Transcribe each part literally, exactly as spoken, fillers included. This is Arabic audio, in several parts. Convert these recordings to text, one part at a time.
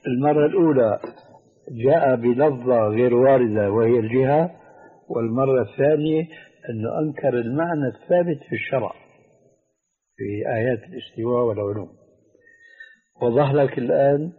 المرة الأولى جاء بلفظة غير واردة وهي الجهة، والمرة الثانية أنه أنكر المعنى الثابت في الشرع في آيات الاستواء والعلوم. وضح لك الآن؟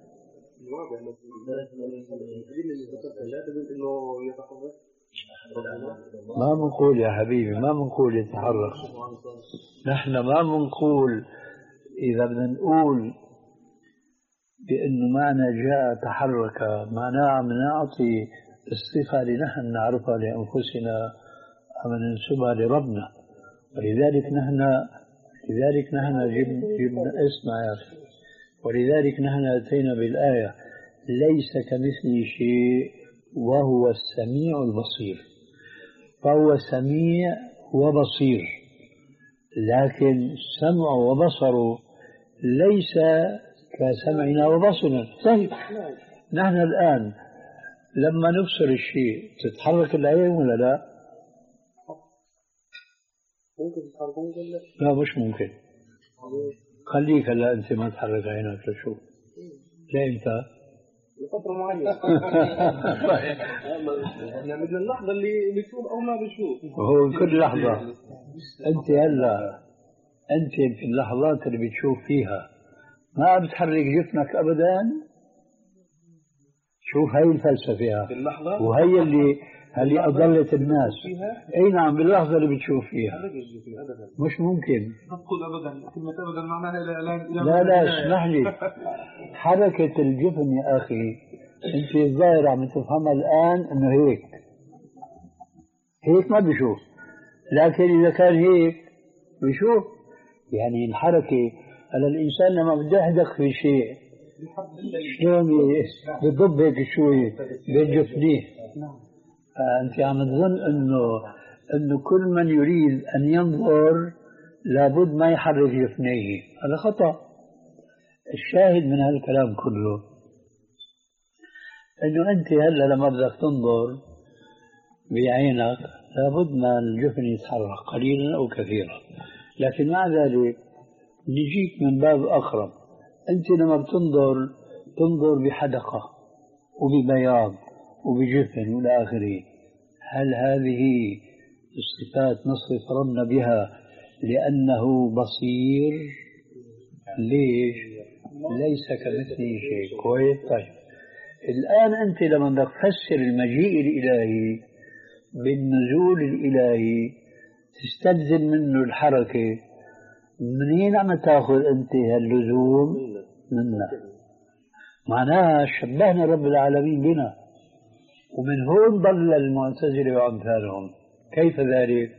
ما بنقول يا حبيبي، ما بنقول يتحرك. نحن ما بنقول، إذا بدنا نقول بأنه معنى جاء تحرك معناه عم نعطي الصفة اللي نحن نعرفها لأنفسنا أم ننسبها لربنا. ولذلك نحن لذلك نحن جبنا اسمع يا أخي، ولذلك نحن أتينا بالآية ليس كمثله شيء وهو السميع البصير. فهو سميع وبصير، لكن سمعه وبصره ليس كسمعنا وبصرنا. طيب نحن الآن لما نبصر الشيء تتحرك العين ولا لا؟ ممكن تتحرك ممكن لا. لا مش ممكن. خليك هلا أنت ما تحرك عينك لشوف. لإمتى؟ لفترة معينة. احنا من اللحظة اللي بنشوف أو ما بنشوف. هو كل لحظة. أنت هلا أنت في اللحظات اللي بتشوف فيها ما بتحرك جفنك أبدا. شوف هاي الفلسفة في اللحظة، وهي اللي اللي أضلت الناس. أي نعم باللحظة اللي بتشوف فيها مش ممكن. تقول أبدا، كلمة أبدا معناها لا لا لا اسمح لي. حركة الجفن يا أخي أنت الظاهر عم تفهمها الآن إنه هيك هيك ما بيشوف، لكن إذا كان هيك بيشوف. يعني الحركة على الإنسان لما بده يحدق في شيء شلون بضب هيك شوي بين جفنيه. فأنت عم تظن إنه إنه كل من يريد أن ينظر لابد ما يحرك جفنيه. هذا خطأ. الشاهد من هذا الكلام كله إنه أنت هلا لما بدك تنظر بعينك لابد ما الجفن يتحرك قليلا أو كثيرا، لكن مع ذلك نجيك من باب أقرب. أنت لما بتنظر تنظر بحدقة وببياض وبجفن والى آخره. هل هذه الصفات نصف ربنا بها لأنه بصير؟ ليش؟ ليس كمثله شيء. كويس. طيب الآن أنت لما بدك تفسر المجيء الإلهي بالنزول الإلهي تستلزم منه الحركة. منين عم تاخذ أنت هاللزوم؟ منا. معناها شبهنا رب العالمين بنا، ومن هون ضل المعتزلة وأمثالهم. كيف ذلك؟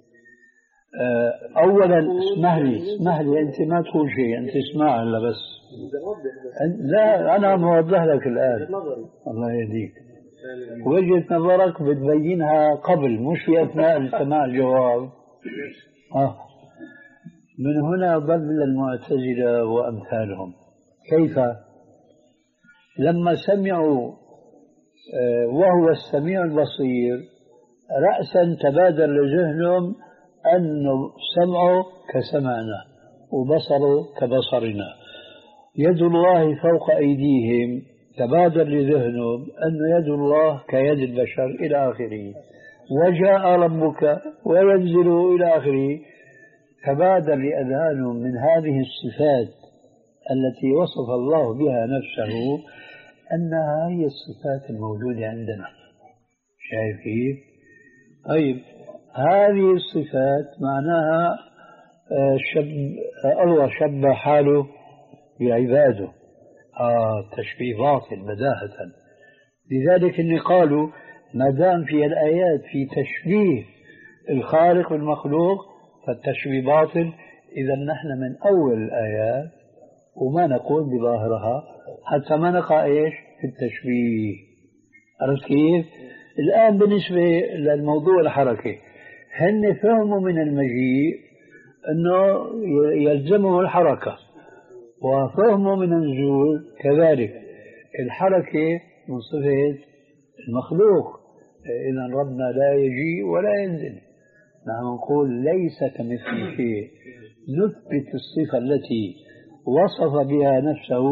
أولا اسمح لي اسمح لي أنت ما تقول شيء، أنت اسمع هلا بس. لا أنا عم أوضح لك الآن. الله يهديك. وجهة نظرك بتبينها قبل مش في أثناء سماع الجواب. آه. من هنا ضل المعتزلة وأمثالهم. كيف؟ لما سمعوا وهو السميع البصير رأسا تبادر لذهنهم أن سمعه كسمعنا وبصره كبصرنا. يد الله فوق أيديهم تبادر لذهنهم أن يد الله كيد البشر إلى آخره. وجاء ربك وينزل إلى آخره. تبادر لأذهانهم من هذه الصفات التي وصف الله بها نفسه أنها هي الصفات الموجودة عندنا. شايف كيف؟ طيب هذه الصفات معناها شب الله شبه حاله بعباده. آه تشبيه باطل بداهة. لذلك إن قالوا ما دام في الآيات في تشبيه الخالق بالمخلوق فالتشبيه باطل. إذا نحن من أول الآيات وما نقول بظاهرها حتى ما نقع إيش في التشبيه. عرفت كيف؟ الآن بالنسبة للموضوع الحركة هن فهموا من المجيء أنه يلزمه الحركة، وفهموا من النزول كذلك الحركة من صفة المخلوق. إذا ربنا لا يجيء ولا ينزل. نحن نقول ليس كمثله شيء. نثبت الصفة التي وصف بها نفسه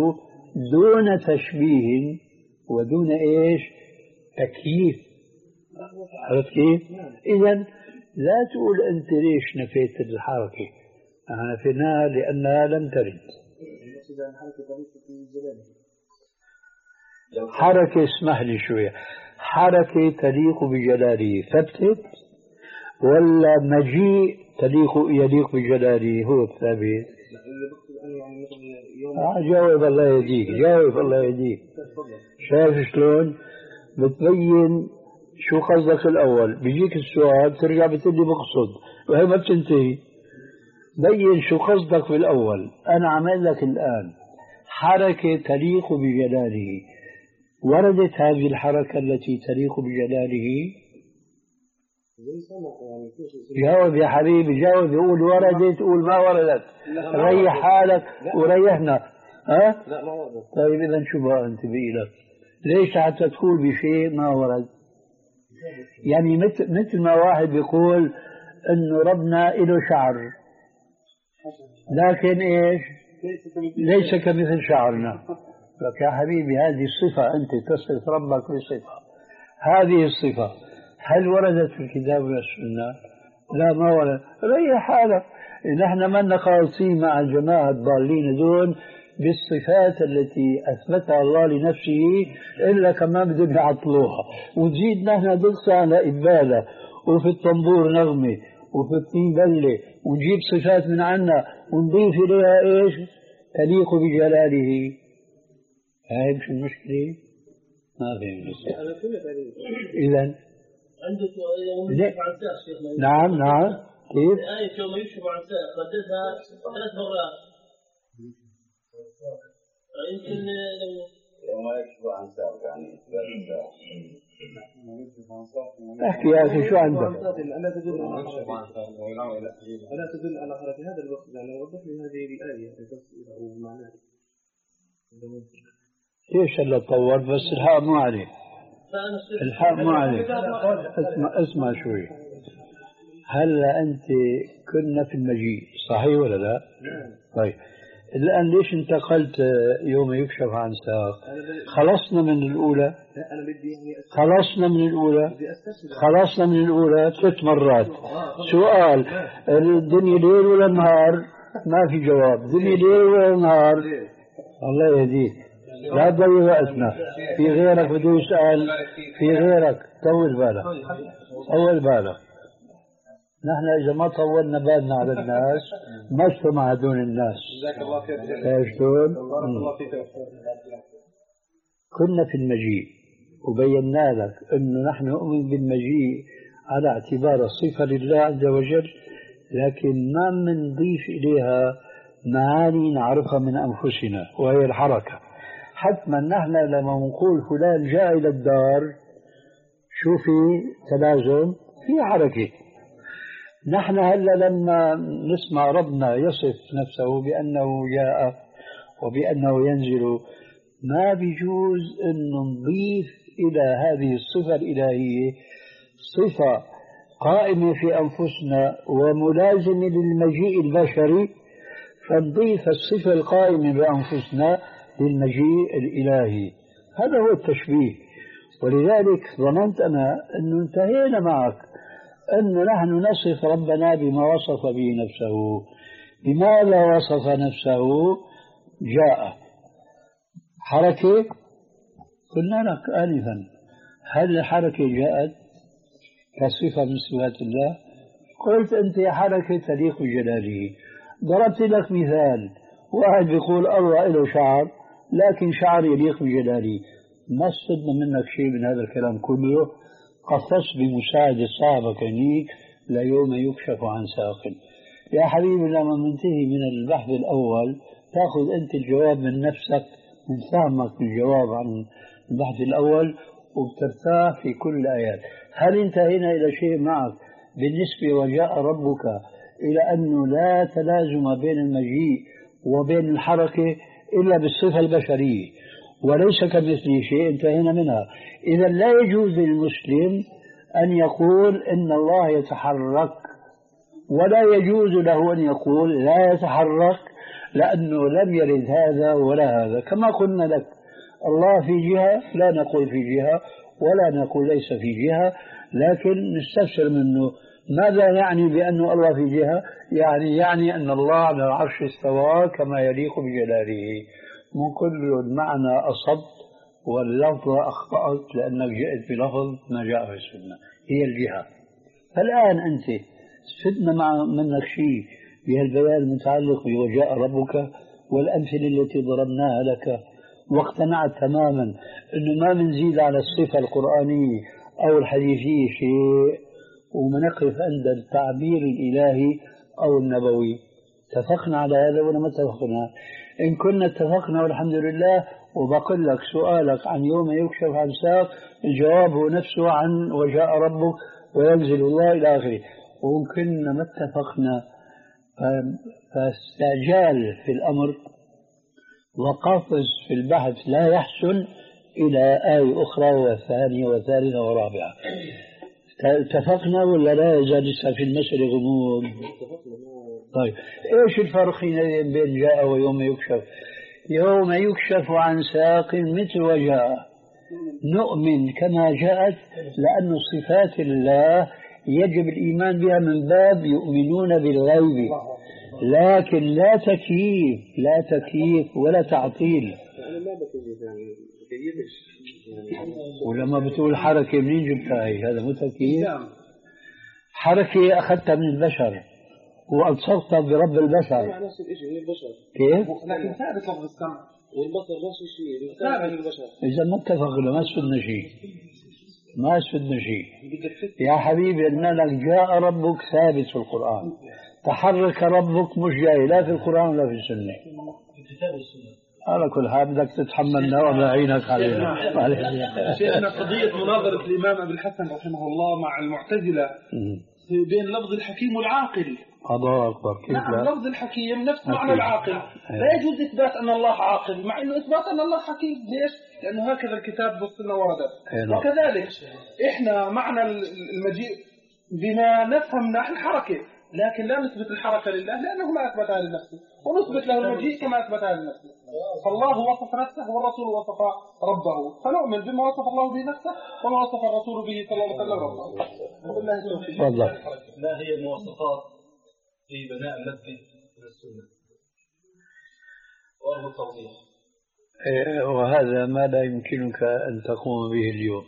دون تشبيه ودون إيش تكييف. عرفت كيف؟ إذا لا تقول أنت ليش نفيت الحركة، أنا نفيناها لأنها لم ترد. حركة اسمح لي شوية، حركة تليق بجلاله ثبتت ولا مجيء تليق يليق بجلاله هو الثابت؟ آه جاوب الله يهديك، جاوب الله يهديك. شايف شلون بتبين شو قصدك الأول، بيجيك السؤال ترجع بتقول لي بقصد وهي ما بتنتهي. بين شو قصدك في الأول. أنا عمل لك الآن حركة تليق بجلاله، وردت هذه الحركة التي تليق بجلاله؟ جاوب يا حبيبي، جاوب. يقول وردت، قول ما وردت، ريح حالك وريحنا. ها؟ لا ما ورد. طيب إذا شو بقى أنت بإيدك؟ ليش حتى تقول بشيء ما ورد؟ يعني مثل مثل ما واحد بيقول إنه ربنا له شعر لكن إيش؟ ليس كمثل شعرنا. لك يا حبيبي هذه الصفة، أنت تصف ربك بصفة، هذه الصفة هل وردت في الكتاب والسنة؟ لا ما ورد. ريح حالك. نحن ما نقاصين مع الجماعة الضالين دون بالصفات التي أثبتها الله لنفسه إلا كمان بدهم يعطلوها، وتزيد نحن نقص على إبالة وفي الطنبور نغمة وفي الطين بلة ونجيب صفات من عنا ونضيف إليها إيش تليق بجلاله. هاي شو المشكلة؟ ما فهمت. إذا عنده يوم يكشف عن ساق شيخنا. نعم نعم كيف؟ آية يوم يكشف عن ساق رددها ثلاث مرات. يمكن لو يوم يكشف عن ساق يعني ثلاث ساق. احكي يا أخي شو عندك؟ ألا تدل على ألا تدل على حركة هذا الوقت، يعني وضح لي هذه الآية أو معناها. ليش هلا طور بس الحق مو عليه، الحق مو عليه. اسمع اسمع شوي. هلا أنت كنا في المجيء صحيح ولا لا؟ طيب الآن ليش انتقلت يوم يكشف عن ساق؟ خلصنا من الأولى، خلصنا من الأولى، خلصنا من الأولى ثلاث مرات. سؤال الدنيا ليل ولا نهار؟ ما في جواب. الدنيا ليل ولا نهار؟ الله يهديك، لا تضيع وقتنا. في غيرك بده يسأل، في غيرك. طول بالك، طول بالك. نحن إذا ما طولنا بالنا على الناس ما اجتمع هدول الناس. جزاك الله خير. شلون؟ بارك الله فيك. كنا في المجيء وبينا لك أنه نحن نؤمن بالمجيء على اعتبار الصفة لله عز وجل، لكن ما بنضيف إليها معاني نعرفها من أنفسنا وهي الحركة. حتما نحن لما نقول فلان جاء إلى الدار شو في تلازم؟ في حركة. نحن هلا لما نسمع ربنا يصف نفسه بأنه جاء وبأنه ينزل، ما بيجوز أن نضيف إلى هذه الصفة الإلهية صفة قائمة في أنفسنا وملازمة للمجيء البشري، فنضيف الصفة القائمة بأنفسنا للمجيء الإلهي. هذا هو التشبيه. ولذلك ظننت أنا أنه انتهينا معك، أنه نحن نصف ربنا بما وصف به نفسه. بماذا وصف نفسه؟ جاء. حركة قلنا لك آنفا، هل الحركة جاءت كصفة من صفات الله؟ قلت أنت حركة تليق بجلاله. ضربت لك مثال، واحد بيقول الله له شعر لكن شعر يليق بجلاله. ما استفدنا منك شيء من هذا الكلام كله. قصص بمساعدة صاحبك هنيك ليوم يكشف عن ساق. يا حبيبي لما ننتهي من البحث الأول تأخذ أنت الجواب من نفسك، من فهمك الجواب عن البحث الأول، وبترتاح في كل الآيات. هل انتهينا إلى شيء معك بالنسبة وجاء ربك إلى أنه لا تلازم بين المجيء وبين الحركة إلا بالصفة البشرية وليس كمثله شيء؟ انتهينا منها. إذا لا يجوز للمسلم أن يقول إن الله يتحرك، ولا يجوز له أن يقول لا يتحرك لأنه لم يرد هذا ولا هذا. كما قلنا لك الله في جهة لا نقول في جهة ولا نقول ليس في جهة، لكن نستفسر منه ماذا يعني بأن الله في جهة؟ يعني يعني أن الله على العرش استوى كما يليق بجلاله. من كل المعنى أصبت واللفظ أخطأت لأنك جئت بلفظ ما جاء في السنة، هي الجهة. فالآن أنت استفدنا مع منك شيء بهالبيان المتعلق بوجاء ربك والأمثلة التي ضربناها لك، واقتنعت تماما أنه ما بنزيد على الصفة القرآنية أو الحديثية شيء، ومنقف عند التعبير الإلهي أو النبوي. اتفقنا على هذا ولا ما اتفقنا؟ إن كنا اتفقنا والحمد لله. وبقول لك سؤالك عن يوم يكشف عن ساق، الجواب هو نفسه عن وجاء ربك وينزل الله إلى آخره. وإن كنا ما اتفقنا فاستعجال في الأمر وقفز في البحث لا يحسن إلى آية أخرى وثانية وثالثة ورابعة. اتفقنا ولا لا يزال لسه في المسألة غموض؟ طيب ايش الفرق بين جاء ويوم يكشف؟ يوم يكشف عن ساق مثل وجاء نؤمن كما جاءت، لأن صفات الله يجب الإيمان بها من باب يؤمنون بالغيب، لكن لا تكييف لا تكييف ولا تعطيل. ولما بتقول حركة منين جبتها هي؟ هذا مو تكييف. حركة أخذتها من البشر وألصقتها برب البشر. نفس الشيء من البشر. كيف؟ لكن ثابت لفظ السمع والبصر نفس الشيء ثابت من البشر. إذا ما اتفقنا ما استفدنا شيء، ما استفدنا شيء يا حبيبي. إن لك جاء ربك ثابت في القرآن، تحرك ربك مش جاي لا في القرآن ولا في السنة. على كل حال بدك تتحملنا وما عينك علينا. شيخنا قضية مناظرة الإمام أبي الحسن رحمه الله مع المعتزلة بين لفظ الحكيم والعاقل. الله أكبر. كيف نعم لا؟ لفظ الحكيم نفس معنى العاقل. لا يجوز إثبات أن الله عاقل مع أنه إثبات أن الله حكيم. ليش؟ لأنه هكذا الكتاب بالسنة وردت. وكذلك إحنا معنى المجيء بما نفهم نحن الحركة، لكن لا نثبت الحركة لله لأنه ما أثبتها لنفسه، ونثبت له المجيء كما أثبتها لنفسه. فالله وصف نفسه والرسول وصف ربه، فنؤمن بما وصف الله به نفسه وما وصف الرسول به صلى الله عليه وسلم ربه. وبالله التوفيق. ما هي المواصفات في بناء المسجد من السنة وأرض التوضيح؟ وهذا ما لا يمكنك أن تقوم به اليوم.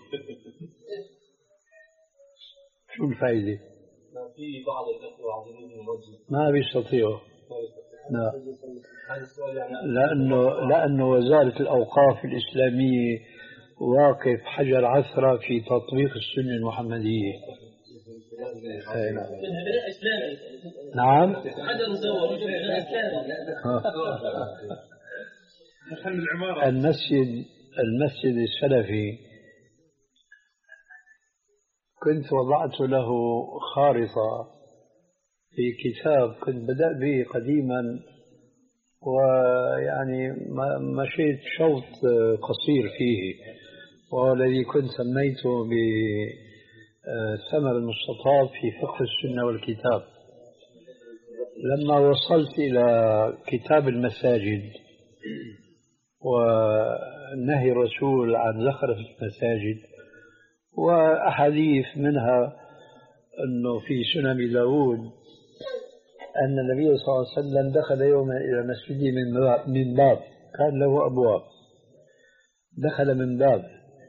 شو الفائدة؟ في بعض الأخوة عايزين يوجهوا ما بيستطيعوا. لا، لأنه لأنه وزارة الأوقاف الإسلامية واقف حجر عثرة في تطبيق السنة المحمدية. نعم. المسجد المسجد السلفي كنت وضعت له خارطة في كتاب كنت بدأت به قديما، ويعني مشيت شوط قصير فيه، وهو الذي كنت سميته بثمر المستطاب في فقه السنة والكتاب. لما وصلت إلى كتاب المساجد ونهي الرسول عن زخرف المساجد وأحاديث منها أنه في سنن داود أن النبي صلى الله عليه وسلم دخل يوما إلى مسجده من باب كان له أبواب، دخل من باب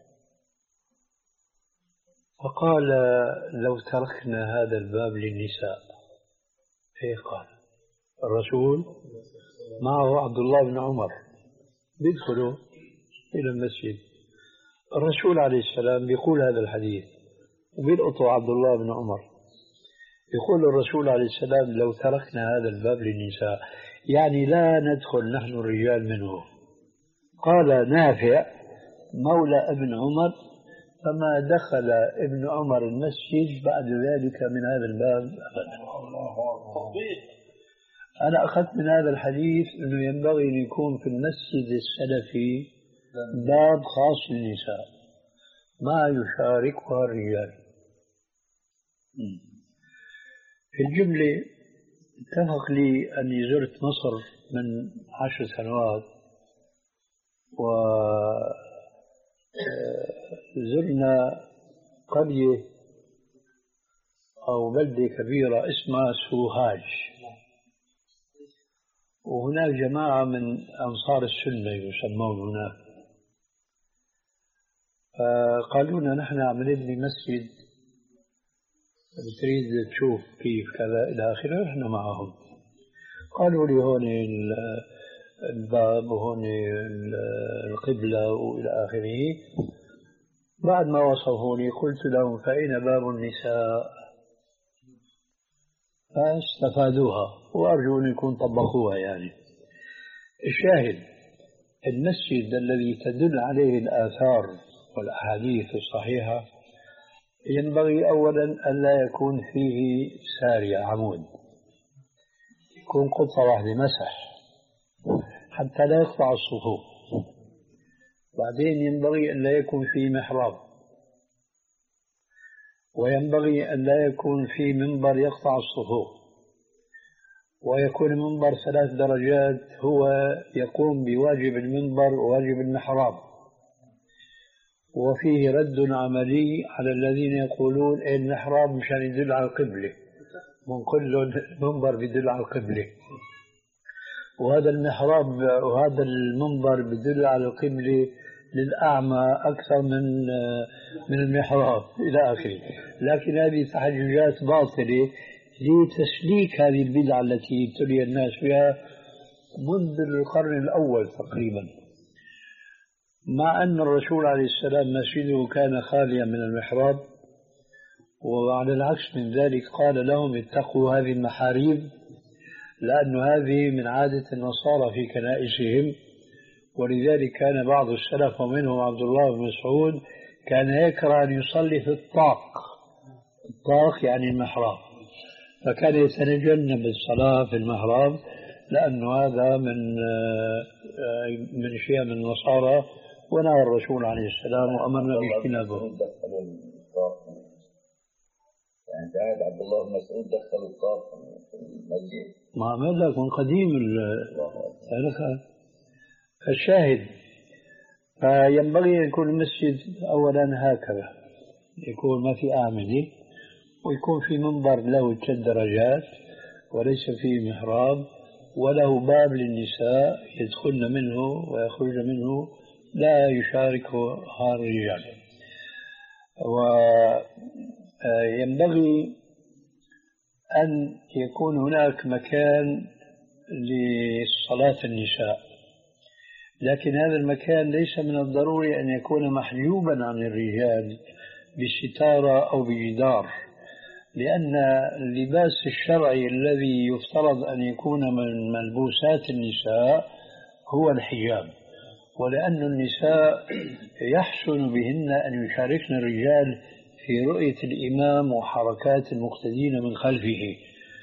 فقال لو تركنا هذا الباب للنساء. إيه قال الرسول معه عبد الله بن عمر بيدخلوا إلى المسجد، الرسول عليه السلام بيقول هذا الحديث وبيلقطوا عبد الله بن عمر، يقول الرسول عليه السلام لو تركنا هذا الباب للنساء، يعني لا ندخل نحن الرجال منه. قال نافع مولى ابن عمر فما دخل ابن عمر المسجد بعد ذلك من هذا الباب أبدا. أنا أخذت من هذا الحديث أنه ينبغي أن يكون في المسجد السلفي باب خاص للنساء ما يشاركها الرجال. في الجملة اتفق لي أني زرت مصر من عشر سنوات، وزرنا قرية أو بلدة كبيرة اسمها سوهاج، وهناك جماعة من أنصار السنة يسمون هناك. قالوا لنا نحن عم نبني مسجد، بتريد تشوف كيف كذا إلى آخره. نحن معهم. قالوا لي هون الباب وهون القبلة وإلى آخره. بعد ما وصفوني قلت لهم فأين باب النساء؟ فاستفادوها وأرجو أن يكون طبقوها. يعني الشاهد المسجد الذي تدل عليه الآثار والأحاديث الصحيحة ينبغي أولا أن لا يكون فيه سارية عمود، يكون قطعة واحدة مسح حتى لا يقطع الصفوف. بعدين ينبغي أن لا يكون فيه محراب، وينبغي أن لا يكون فيه منبر يقطع الصفوف، ويكون المنبر ثلاث درجات هو يقوم بواجب المنبر وواجب المحراب. وفيه رد عملي على الذين يقولون إن المحراب مشان يدل على القبلة، ونقول له المنبر بيدل على القبلة، وهذا المحراب وهذا المنبر بيدل على القبلة للأعمى أكثر من من المحراب إلى آخره. لكن هذه تحججات باطلة لتسليك هذه البدعة التي ابتلي الناس بها منذ القرن الأول تقريبا، مع أن الرسول عليه السلام مسجده كان خاليا من المحراب. وعلى العكس من ذلك قال لهم اتقوا هذه المحاريب، لأن هذه من عادة النصارى في كنائسهم. ولذلك كان بعض السلف ومنهم عبد الله بن مسعود كان يكره أن يصلي في الطاق. الطاق يعني المحراب، فكان يتجنب الصلاة في المحراب لأن هذا من من شيء من النصارى، ونهى الرسول عليه السلام وأمرنا باجتنابه. يعني ساعد عبد الله بن مسعود دخل الطاق في المسجد، ما ماذا يكون قديم الشاهد. فينبغي أن يكون المسجد أولا هكذا، يكون ما في أعمدة، ويكون في منبر له ثلاث درجات وليس فيه محراب، وله باب للنساء يدخلن منه ويخرجن منه، لا يشاركها الرجال. وينبغي أن يكون هناك مكان لصلاة النساء، لكن هذا المكان ليس من الضروري أن يكون محجوبا عن الرجال بستارة أو بجدار، لأن اللباس الشرعي الذي يفترض أن يكون من ملبوسات النساء هو الحجاب، ولأن النساء يحسن بهن أن يشاركن الرجال في رؤية الإمام وحركات المقتدين من خلفه،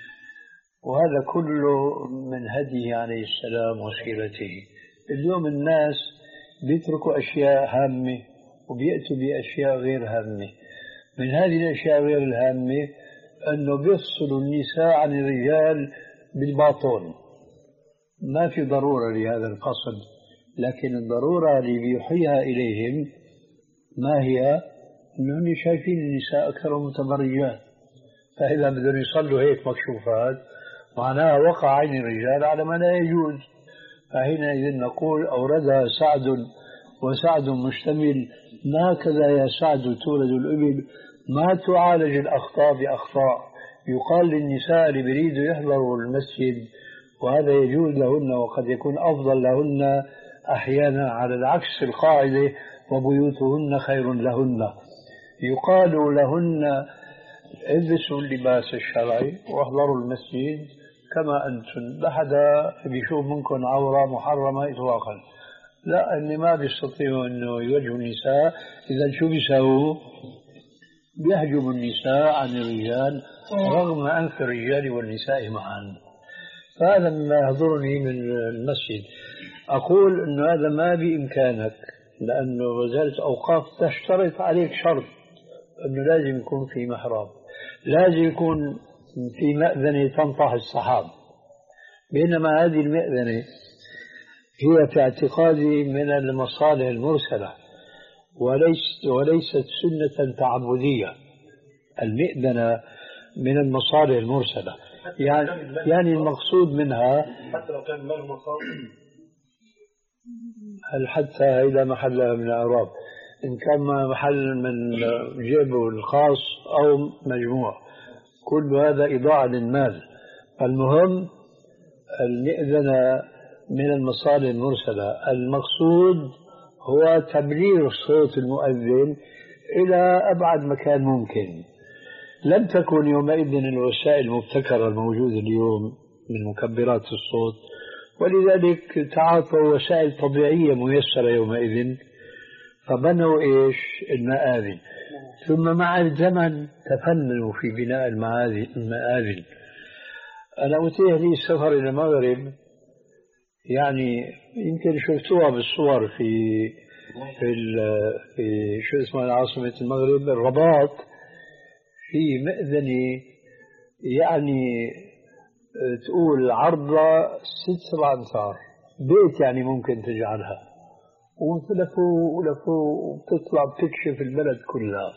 وهذا كله من هديه عليه السلام وسيرته. اليوم الناس بيتركوا أشياء هامة وبيأتوا بأشياء غير هامة. من هذه الأشياء غير الهامة أنه بيفصلوا النساء عن الرجال بالباطون. ما في ضرورة لهذا الفصل، لكن الضرورة اللي بيوحيها إليهم ما هي؟ أنهم شايفين النساء أكثر متبرجات، فإذا بدهم يصلوا هيك مكشوفات معناها وقع عين الرجال على ما لا يجوز. فحينئذ نقول أوردها سعد وسعد مشتمل، ما كذا يا سعد تولد الإبل، ما تعالج الأخطاء بأخطاء. يقال للنساء اللي بيريدوا يحضروا المسجد وهذا يجوز لهن وقد يكون أفضل لهن أحيانا على العكس القاعدة وبيوتهن خير لهن، يقال لهن البسوا اللباس الشرعي واحضروا المسجد كما أنتم، لا حدا بيشوف منكم عورة محرمة إطلاقا. لا، اللي ما بيستطيعوا أنه يوجهوا النساء إذا شو بيساووا؟ بيحجبوا النساء عن الرجال رغم أنف الرجال والنساء معا. فهذا ما يحضرني من المسجد. أقول أنه هذا ما بإمكانك، لأنه وزارة أوقاف تشترط عليك شرط أنه لازم يكون في محراب، لازم يكون في مأذنة تنطح السحاب، بينما هذه المئذنة هي في اعتقادي من المصالح المرسلة وليست وليست سنة تعبدية. المئذنة من المصالح المرسلة، يعني يعني المقصود منها حتى لو كان المال مصاب، هل حتى إلى محلها من الأعراب، إن كان محل من جيبه الخاص أو مجموع، كل هذا إضاعة للمال. المهم المئذنة من المصالح المرسلة، المقصود هو تبليغ صوت المؤذن إلى أبعد مكان ممكن. لم تكن يومئذ الوسائل المبتكرة الموجودة اليوم من مكبرات الصوت، ولذلك تعاطوا وسائل طبيعية ميسرة يومئذ فبنوا إيش المآذن. ثم مع الزمن تفننوا في بناء المآذن. أنا أتيح لي السفر إلى المغرب، يعني يمكن شفتوها بالصور في في, في شو اسمها عاصمة المغرب الرباط، في مئذنة يعني تقول عرضها ست سبع أمتار، بيت يعني ممكن تجعلها، ولفوا ولفوا وبتطلع بتكشف البلد كلها.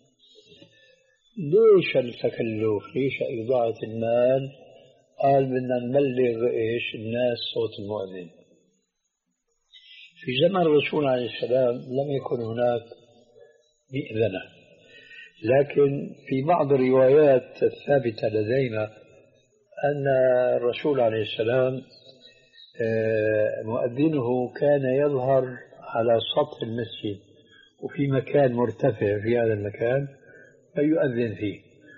ليش التكلف؟ ليش إضاعة المال؟ قال بدنا نبلغ إيش الناس صوت المؤذن. في زمن الرسول عليه السلام لم يكن هناك مئذنة، لكن في بعض الروايات الثابتة لدينا أن الرسول عليه السلام مؤذنه كان يظهر على سطح المسجد وفي مكان مرتفع في هذا المكان فيؤذن فيه.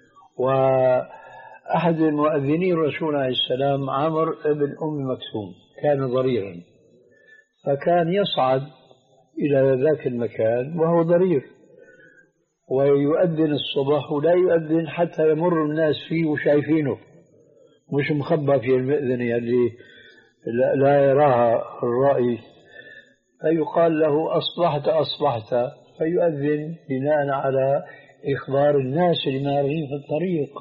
وأحد المؤذنين الرسول عليه السلام عمرو بن أم مكتوم كان ضريرا، فكان يصعد إلى ذاك المكان وهو ضرير ويؤذن الصبح، ولا يؤذن حتى يمر الناس فيه وشايفينه، مش مخبى في المئذنة اللي لا يراها الرائي، فيقال له أصبحت أصبحت، فيؤذن بناء على إخبار الناس اللي مارين في الطريق.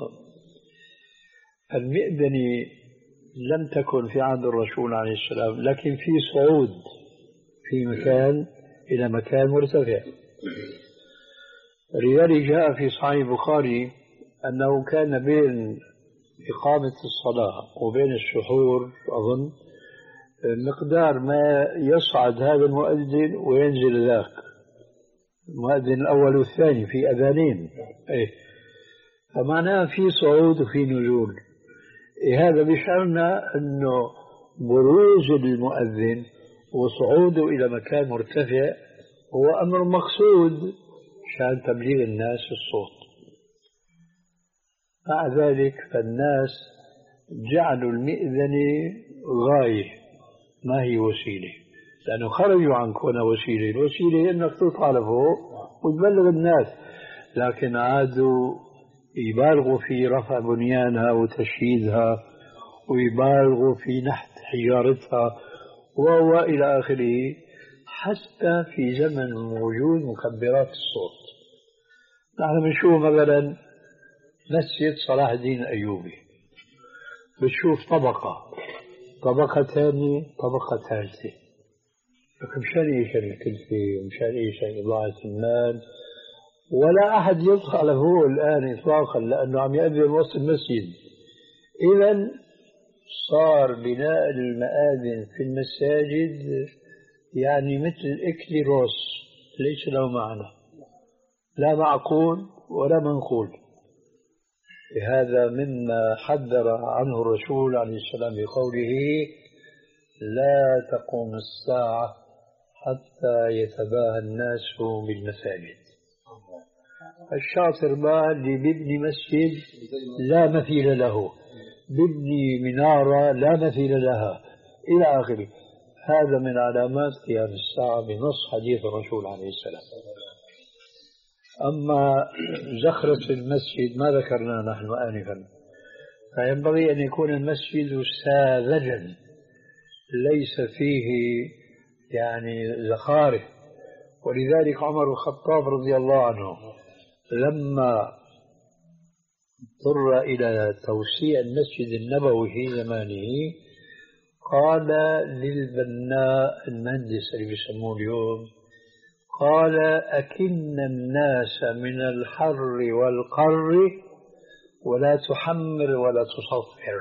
المئذنة لم تكن في عهد الرسول عليه السلام، لكن في صعود في مكان إلى مكان مرتفع. لذلك جاء في صحيح البخاري أنه كان بين إقامة الصلاة وبين السحور أظن مقدار ما يصعد هذا المؤذن وينزل ذاك المؤذن الأول والثاني في أذانين، إيه، فمعناه في صعود وفي نزول. إيه، هذا بيشعرنا أنه بروز المؤذن وصعوده إلى مكان مرتفع هو أمر مقصود عشان تبليغ الناس الصوت. مع ذلك فالناس جعلوا المئذنة غاية ما هي وسيلة، لأنه خرجوا عن كونها وسيلة. الوسيلة هي أنك تطلع لفوق وتبلغ الناس، لكن عادوا يبالغوا في رفع بنيانها وتشييدها ويبالغوا في نحت حجارتها وإلى آخره، حتى في زمن وجود مكبرات الصوت. نحن بنشوف مثلا مسجد صلاح الدين الأيوبي، بتشوف طبقة طبقة ثانية طبقة ثالثة، لكن مشان إيش الكلفة ومشان إيش إضاعة المال، ولا أحد يدخل هو الآن إطلاقا لأنه عم يأذن وسط المسجد. إذن صار بناء المآذن في المساجد يعني مثل إكليروس، ليس له معنى، لا معقول ولا منقول. هذا مما حذر عنه الرسول عليه السلام بقوله لا تقوم الساعة حتى يتباهى الناس بالمساجد. الشاطر ما اللي بيبني مسجد لا مثيل له، بيبني منارة لا مثيل لها إلى آخره، هذا من علامات قيام الساعة بنص حديث الرسول عليه السلام. أما زخرف المسجد ما ذكرنا نحن آنفا، فينبغي أن يكون المسجد ساذجا ليس فيه يعني زخارف. ولذلك عمر الخطاب رضي الله عنه لما اضطر إلى توسيع المسجد النبوي في زمانه قال للبناء المهندس اللي بيسموه اليوم، قال أكن الناس من الحر والقر ولا تحمر ولا تصفر.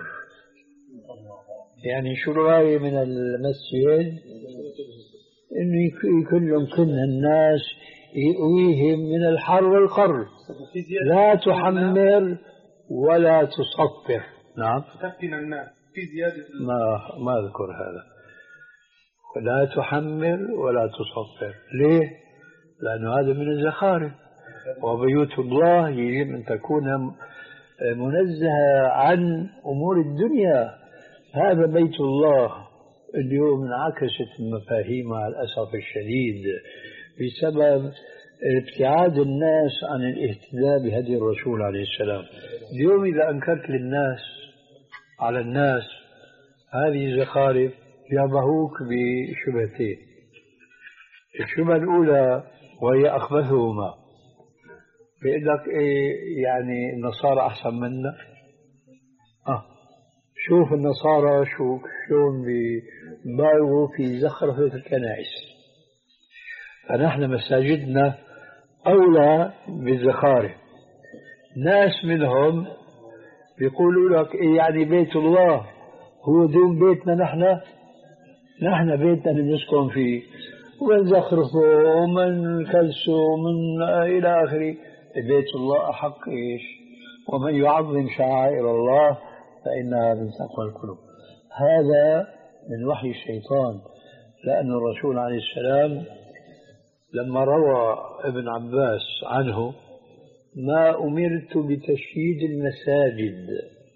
يعني شو الغاية من المسجد؟ إنه يكون لهم كل الناس يقويهم من الحر والقر، لا تحمر ولا تصفر. نعم، تفتن الناس في زيادة ما ما أذكر هذا. لا تحمر ولا تصفر. ليه؟ لأنه هذا من الزخارف، وبيوت الله يجب أن تكون منزهة عن أمور الدنيا. هذا بيت الله اليوم انعكست المفاهيم مع الأسف الشديد بسبب ابتعاد الناس عن الاهتداء بهدي الرسول عليه السلام. اليوم إذا أنكرت للناس على الناس هذه الزخارف يابهوك بشبهتين. الشبهة الأولى وهي أخبثهما، بيقول لك إيه يعني النصارى أحسن منا؟ آه شوف النصارى شو شلون بيبالغوا في زخرفة الكنائس، فنحن مساجدنا أولى بالزخارف. ناس منهم بيقولوا لك إيه يعني بيت الله هو دون بيتنا، نحن نحن بيتنا اللي بنسكن فيه ونزخرفه ومن كلسه ومن إلى آخره. بيت الله أحق إيش؟ ومن يعظم شعائر الله فإنها من تقوى القلوب. هذا من وحي الشيطان، لأن الرسول عليه السلام لما روى ابن عباس عنه ما أمرت بتشييد المساجد،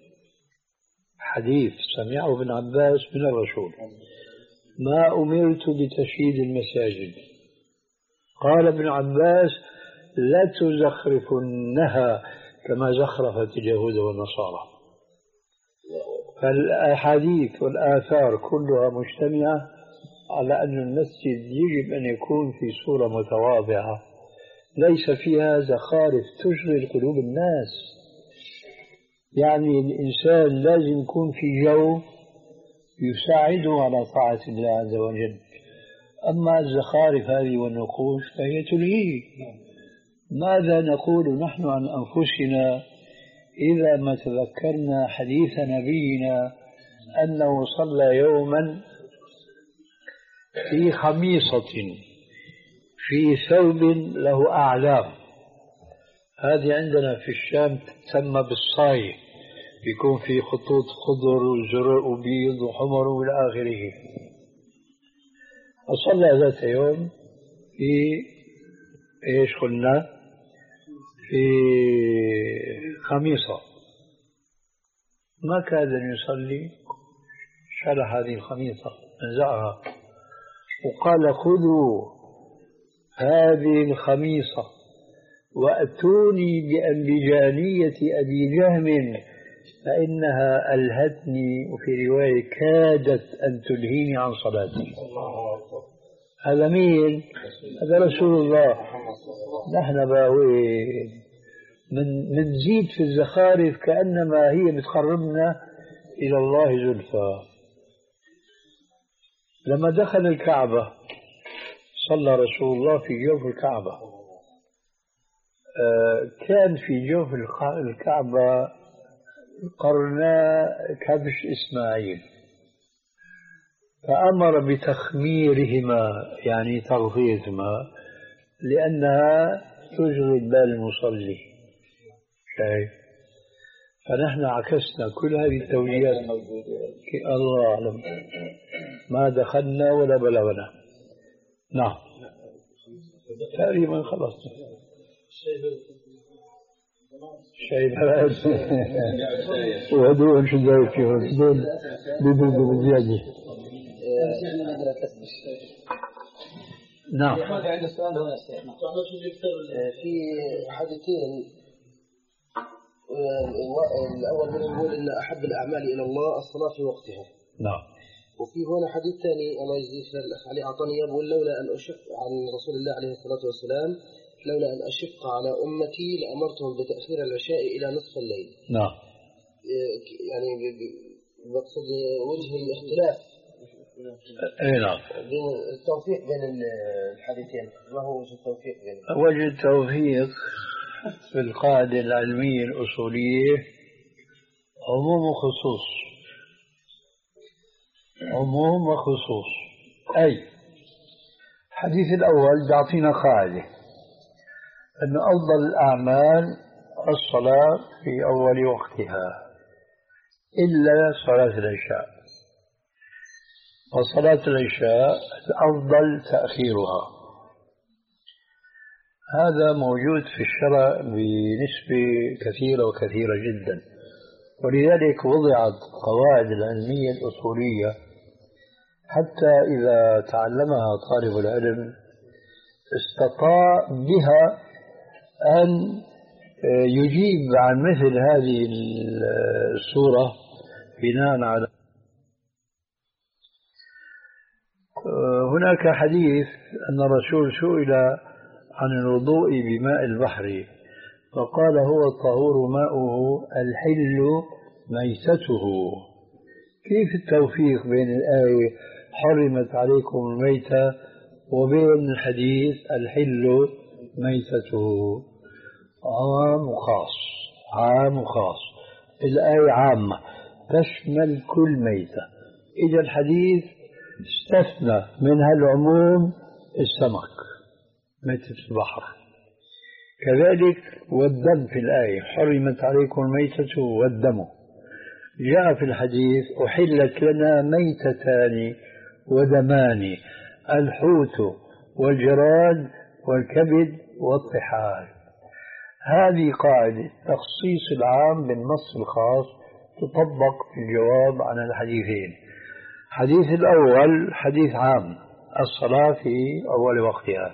حديث سمعه ابن عباس من الرسول، ما أمرت بتشييد المساجد. قال ابن عباس لتزخرفنها كما زخرفت اليهود والنصارى. فالأحاديث والآثار كلها مجتمعة على أن المسجد يجب أن يكون في صورة متواضعة ليس فيها زخارف تشغل قلوب الناس. يعني الإنسان لازم يكون في جو يساعده على طاعة الله عز وجل. أما الزخارف هذه والنقوش فهي تلهيه. ماذا نقول نحن عن أنفسنا إذا ما تذكرنا حديث نبينا أنه صلى يوما في خميصة في ثوب له أعلام؟ هذه عندنا في الشام تسمى بالصاي، يكون في خطوط خضر وزرق وبيض وحمر وإلى آخره. وصلى ذات يوم في إيش قلنا؟ في خميصة. ما كاد أن يصلي، شرح هذه الخميصة نزعها وقال خذوا هذه الخميصة وأتوني بأنبجانية أبي جهم فإنها ألهتني، وفي رواية كادت أن تلهيني عن صلاتي. هذا مين؟ هذا رسول الله. نحن باوين من منزيد في الزخارف كأنما هي بتقربنا إلى الله زلفى. لما دخل الكعبة صلى رسول الله في جوف الكعبة. آه كان في جوف الكعبة قرنا كبش إسماعيل، فأمر بتخميرهما يعني تغطيتهما لأنها تشغل بال المصلي. شايف؟ فنحن عكسنا كل هذه التوجيهات. الله أعلم، ما دخلنا ولا بلغنا. نعم تقريبا خلصنا. شايف هذا وهدوء شو ذلك فيهم دول بدون بزيادة. نعم. عندي سؤال هنا في حديثين، الأول منهم يقول إن أحب الأعمال إلى الله الصلاة في وقتها. نعم. وفي هنا حديث ثاني الله يجزيه الأخ علي أعطاني يقول لولا أن أشق عن رسول الله عليه الصلاة والسلام لولا أن أشق على أمتي لأمرتهم بتأخير العشاء إلى نصف الليل. نعم. يعني بقصد وجه الاختلاف اي نعم. التوفيق بين الحديثين، ما هو وجه التوفيق بين؟ وجه التوفيق في القاعدة العلمية الأصولية عموم وخصوص، عموم وخصوص. أي الحديث الأول بيعطينا قاعدة أن أفضل الأعمال الصلاة في أول وقتها إلا صلاة العشاء، وصلاة العشاء الأفضل تأخيرها. هذا موجود في الشرع بنسبة كثيرة وكثيرة جدا، ولذلك وضعت القواعد العلمية الأصولية حتى إذا تعلمها طالب العلم استطاع بها أن يجيب عن مثل هذه الصورة بناء على. هناك حديث أن الرسول سئل عن الوضوء بماء البحر فقال هو الطهور ماؤه الحل ميتته. كيف التوفيق بين الآية حرمت عليكم الميتة وبين الحديث الحل ميتته؟ عام وخاص، عام وخاص. الآية عامة تشمل كل ميتة، إذا الحديث استثنى من هالعموم السمك ميتة البحر. كذلك والدم في الآية حرمت عليكم الميتة والدم. جاء في الحديث أحلت لنا ميتتان ودمان الحوت والجراد والكبد والطحال. هذه قاعدة تخصيص العام بالنص الخاص تطبق في الجواب عن الحديثين. الحديث الأول حديث عام الصلاة في أول وقتها.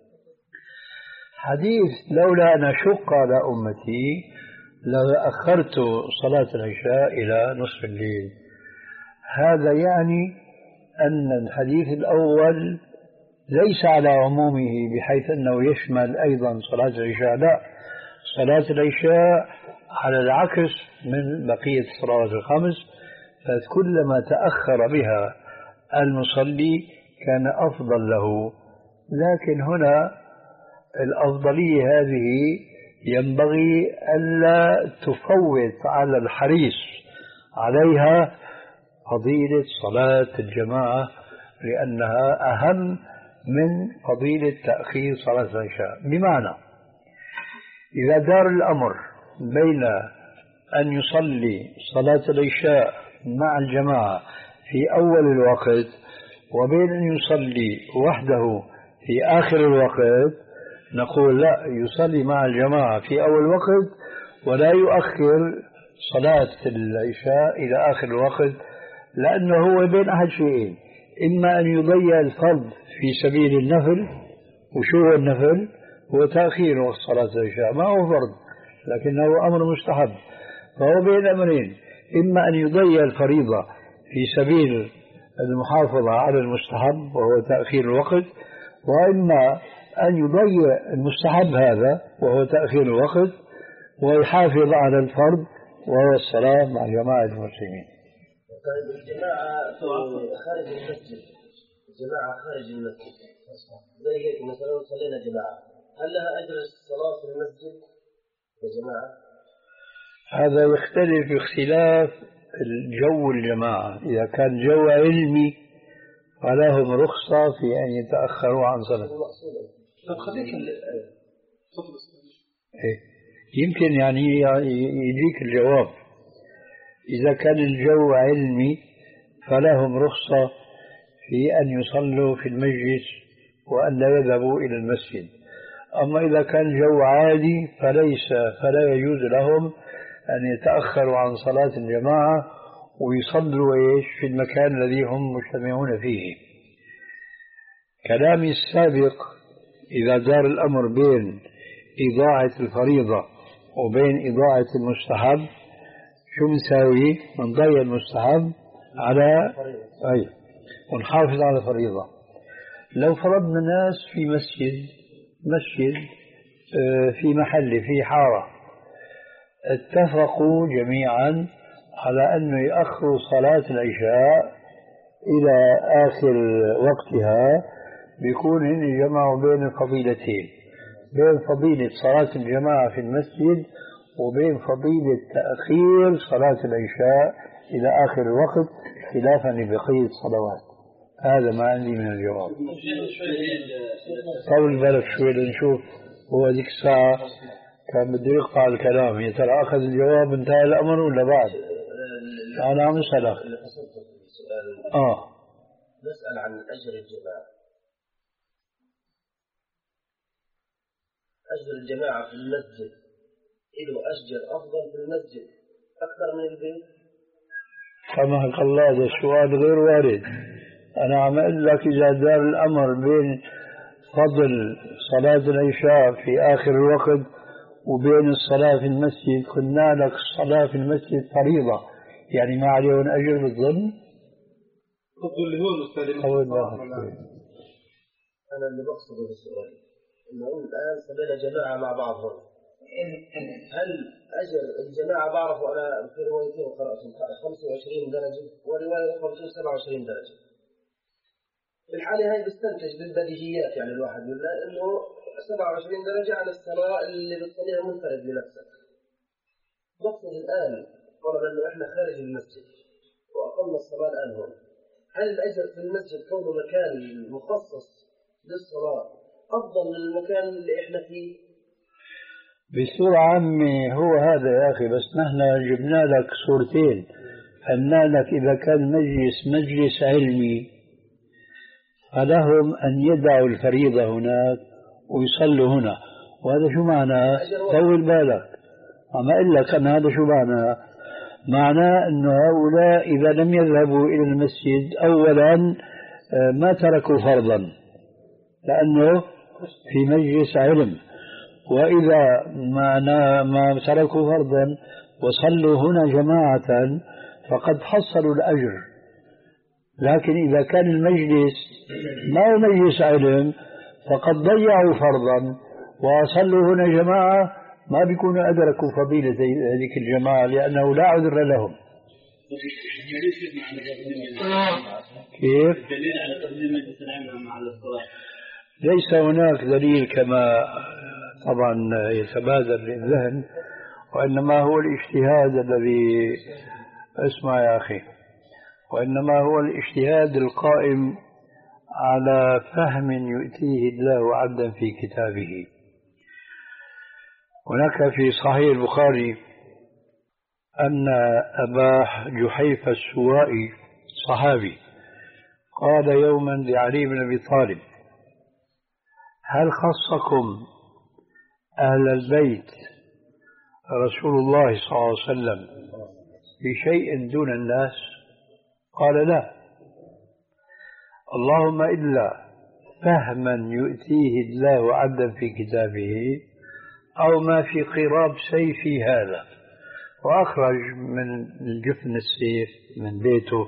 حديث لولا أن أشق على أمتي لأخرت صلاة العشاء إلى نصف الليل. هذا يعني أن الحديث الأول ليس على عمومه بحيث أنه يشمل أيضا صلاة العشاء، لا، صلاة العشاء على العكس من بقية الصلوات الخمس، فكلما تأخر بها المصلي كان أفضل له. لكن هنا الأفضلية هذه ينبغي ألا تفوت على الحريص عليها فضيلة صلاة الجماعة، لأنها أهم من فضيلة تأخير صلاة العشاء. بمعنى إذا دار الأمر بين أن يصلي صلاة العشاء مع الجماعة في أول الوقت وبين أن يصلي وحده في آخر الوقت، نقول لا، يصلي مع الجماعة في أول وقت ولا يؤخر صلاة العشاء إلى آخر الوقت، لأنه هو بين أحد شيئين: إما أن يضيع الفرض في سبيل النفل، وشو هو النفل؟ هو تأخير وقت صلاة العشاء، ما هو فرض لكنه أمر مستحب، فهو بين أمرين: إما أن يضيع الفريضة في سبيل المحافظة على المستحب وهو تأخير الوقت، وإما أن يضيع المستحب هذا وهو تأخير الوقت ويحافظ على الفرض وهو الصلاة مع جماعة المسلمين. طيب الجماعة خارج المسجد، الجماعة خارج المسجد زي هيك مثلا صلينا جماعة، هل لها أجر الصلاة في المسجد يا جماعة؟ هذا يختلف باختلاف الجو الجماعة. إذا كان جو علمي فلهم رخصة في أن يتأخروا عن صلاة. طب خليك إيه؟ يمكن يعني يجيك الجواب. إذا كان الجو علمي فلهم رخصة في أن يصلوا في المجلس وأن لا يذهبوا إلى المسجد. أما إذا كان جو عادي فليس فلا يجوز لهم أن يتأخروا عن صلاة الجماعة ويصلوا إيش في المكان الذي هم مجتمعون فيه. كلامي السابق إذا دار الأمر بين إضاعة الفريضة وبين إضاعة المستحب، شو بنساوي؟ بنضيع المستحب على أي ونحافظ على الفريضة. لو فرضنا ناس في مسجد مسجد في محل في حارة اتفقوا جميعا على أنه يأخروا صلاة العشاء إلى آخر وقتها بيكون هن جمعوا بين الفضيلتين، بين فضيلة صلاة الجماعة في المسجد وبين فضيلة تأخير صلاة العشاء إلى آخر الوقت خلافا لبقية الصلوات. هذا ما عندي من الجواب. طول بالك شوي لنشوف هو ذيك الساعة كان بده يقطع الكلام، يا ترى أخذ الجواب انتهى الأمر ولا بعد؟ أنا عم أسألك. آه نسأل عن أجر الجماعة. أجر الجماعة في المسجد إله أجر أفضل في المسجد أكثر من البيت؟ سمحك الله، هذا السؤال غير وارد. أنا عم أقول لك إذا دار الأمر بين فضل صلاة العشاء في آخر الوقت وبين الصلاة في المسجد، قلنا لك الصلاة في المسجد فريضة، يعني ما عليهم أجر بالظن؟ الظن اللي هو المستلم. أنا اللي بقصده بالسؤال إنه الآن صلينا جماعة مع بعضهم، هل أجر الجماعة بعرفوا أنا في روايتين قرأت خمسة وعشرين درجة ورواية أخرى بتقول سبعة وعشرين درجة. في الحالة هاي بستنتج بالبديهيات، يعني الواحد يقول إنه سبعة وعشرين درجة على الصلاة اللي بتصليها منفرد لنفسك. بقصد الآن طالما إنه إحنا خارج المسجد وأقمنا الصلاة الآن هون، هل الأجر في المسجد كونه مكان مخصص للصلاة أفضل من المكان اللي إحنا فيه؟ بصورة عامة هو هذا يا أخي، بس نحن جبنا لك صورتين. قلنا لك إذا كان مجلس مجلس علمي فلهم أن يدعوا الفريضة هناك ويصلوا هنا، وهذا شو معناه؟ طول بالك، عم أقول لك أنا هذا شو معناه؟ معناه أنه هؤلاء إذا لم يذهبوا إلى المسجد أولا ما تركوا فرضا لأنه في مجلس علم، وإذا ما, ما تركوا فرضا وصلوا هنا جماعة فقد حصلوا الأجر. لكن إذا كان المجلس ما هو مجلس علم فقد ضيعوا فرضا وصلوا هنا جماعة، ما بيكونوا أدركوا فضيلة هذه الجماعة لأنه لا عذر لهم. كيف؟ دليل على تقديم مجلس العلم مع الصلاة. ليس هناك دليل كما طبعا يتبادر للذهن، وإنما هو الاجتهاد الذي اسمع يا أخي، وإنما هو الاجتهاد القائم على فهم يؤتيه الله عبدا في كتابه. هناك في صحيح البخاري أن أبا جحيفة السوائي صحابي قال يوما لعلي بن أبي طالب: هل خصكم أهل البيت رسول الله صلى الله عليه وسلم بشيء دون الناس؟ قال: لا، اللهم إلا فهما يؤتيه الله عبدا في كتابه أو ما في قراب سيفي هذا. وأخرج من الجفن السيف من بيته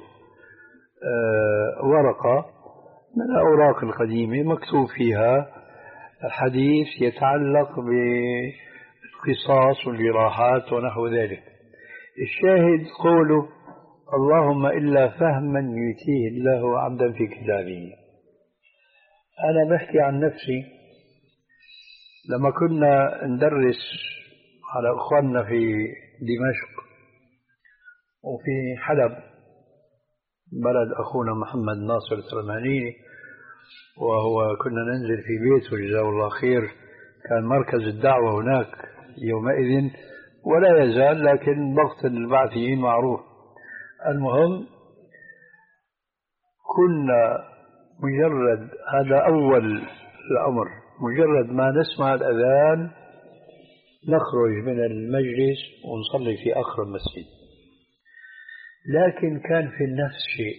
ورقة من الأوراق القديمة مكتوب فيها حديث يتعلق بالقصاص والجراحات ونحو ذلك. الشاهد قوله: اللهم إلا فهما يؤتيه الله عبدا في كتابه. أنا بحكي عن نفسي، لما كنا ندرس على أخواننا في دمشق وفي حلب بلد أخونا محمد ناصر السلماني، وهو كنا ننزل في بيته جزاه الله خير، كان مركز الدعوة هناك يومئذ ولا يزال، لكن ضغط البعثيين معروف. المهم كنا مجرد هذا أول الأمر، مجرد ما نسمع الأذان نخرج من المجلس ونصلي في آخر المسجد. لكن كان في النفس شيء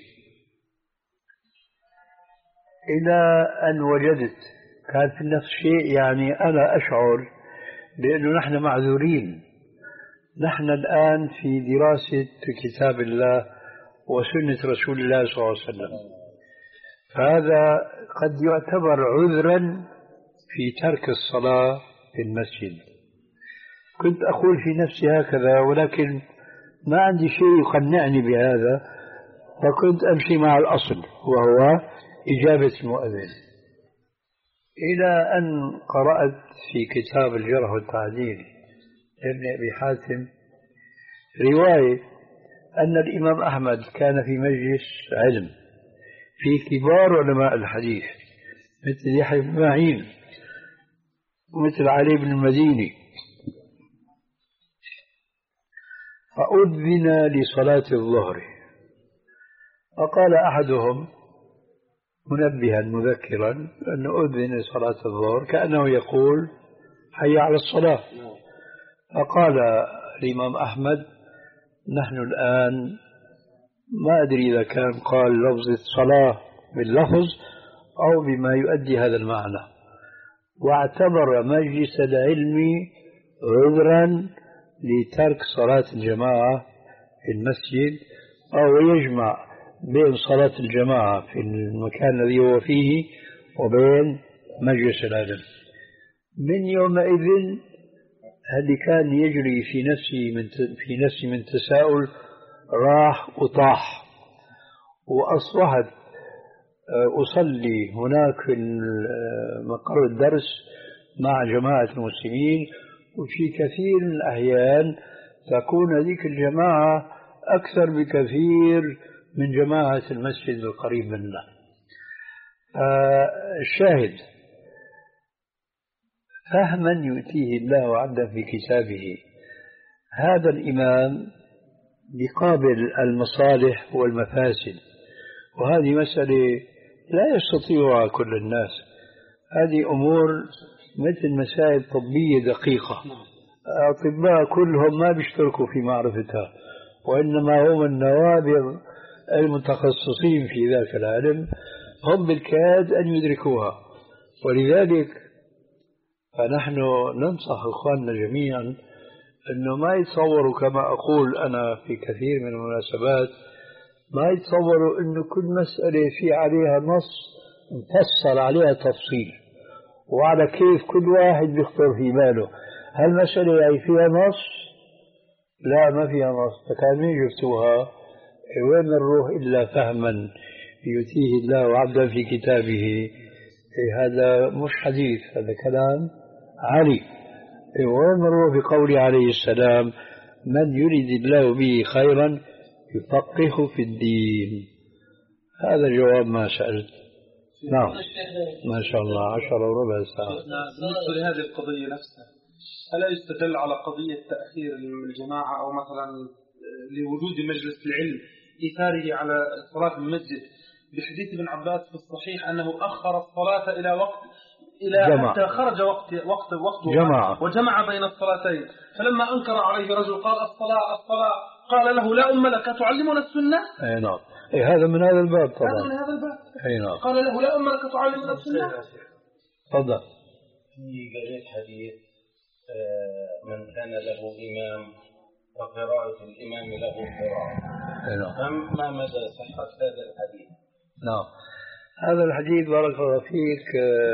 إلى أن وجدت، كان في النفس شيء يعني أنا أشعر بأنه نحن معذورين. نحن الآن في دراسة كتاب الله وسنة رسول الله صلى الله عليه وسلم، فهذا قد يعتبر عذرا في ترك الصلاة في المسجد. كنت أقول في نفسي هكذا، ولكن ما عندي شيء يقنعني بهذا، فكنت أمشي مع الأصل وهو إجابة المؤذن، إلى أن قرأت في كتاب الجرح والتعديل لابن أبي حاتم رواية أن الإمام أحمد كان في مجلس علم في كبار علماء الحديث مثل يحيى بن معين ومثل علي بن المديني، فأذن لصلاة الظهر، فقال أحدهم منبها مذكرا أنه أذن لصلاة الظهر كأنه يقول حي على الصلاة. فقال الإمام أحمد نحن الآن ما أدري إذا كان قال لفظ الصلاة باللفظ أو بما يؤدي هذا المعنى، واعتبر مجلس العلم عذرا لترك صلاة الجماعة في المسجد أو يجمع بين صلاة الجماعة في المكان الذي هو فيه وبين مجلس العلم. من يومئذ اللي كان يجري في نفسي من في نفسي من تساؤل راح وطاح، وأصبحت أصلي هناك في مقر الدرس مع جماعة المسلمين، وفي كثير من الأحيان تكون ذيك الجماعة أكثر بكثير من جماعة المسجد القريب منا. الشاهد فهما يؤتيه الله عبدا في كتابه، هذا الإمام يقابل المصالح والمفاسد، وهذه مسألة لا يستطيعها كل الناس، هذه أمور مثل مسائل طبية دقيقة الأطباء كلهم ما بيشتركوا في معرفتها، وإنما هم النوابغ المتخصصين في ذاك العلم هم بالكاد أن يدركوها. ولذلك فنحن ننصح إخواننا جميعا أنه ما يتصوروا كما أقول أنا في كثير من المناسبات، ما يتصوروا أنه كل مسألة في عليها نص مفصل عليها تفصيل وعلى كيف كل واحد بيخطر في باله هالمسألة يعني فيها نص. لا ما فيها نص، فكان مين جبتوها؟ وين نروح إلا فهما يؤتيه الله عبدا في كتابه. هذا مش حديث، هذا كلام علي. وين نروح بقوله عليه السلام من يريد الله به خيرا يفقهه في الدين. هذا جواب ما سألت. نعم ما شاء الله عشرة وربع ساعة. بالنسبة لهذه القضية نفسها ألا يستدل على قضية تأخير الجماعة أو مثلا لوجود مجلس العلم إيثاره على صلاة المسجد بحديث ابن عباس في الصحيح أنه أخر الصلاة إلى وقت إلى جمع. حتى خرج وقت وقت وقت جمع. وجمع بين الصلاتين، فلما أنكر عليه رجل قال الصلاة الصلاة قال له لا أم لك تعلمنا السنة. أي نعم. إيه هذا من هذا الباب طبعا. هذا من هذا الباب. أي نعم. قال له لا أم لك تعلمنا السنة. تفضل. في قريت حديث من كان له إمام فقراءة الإمام له قراءة. نعم. ما مدى صحة هذا الحديث؟ نعم هذا الحديث بارك الله فيك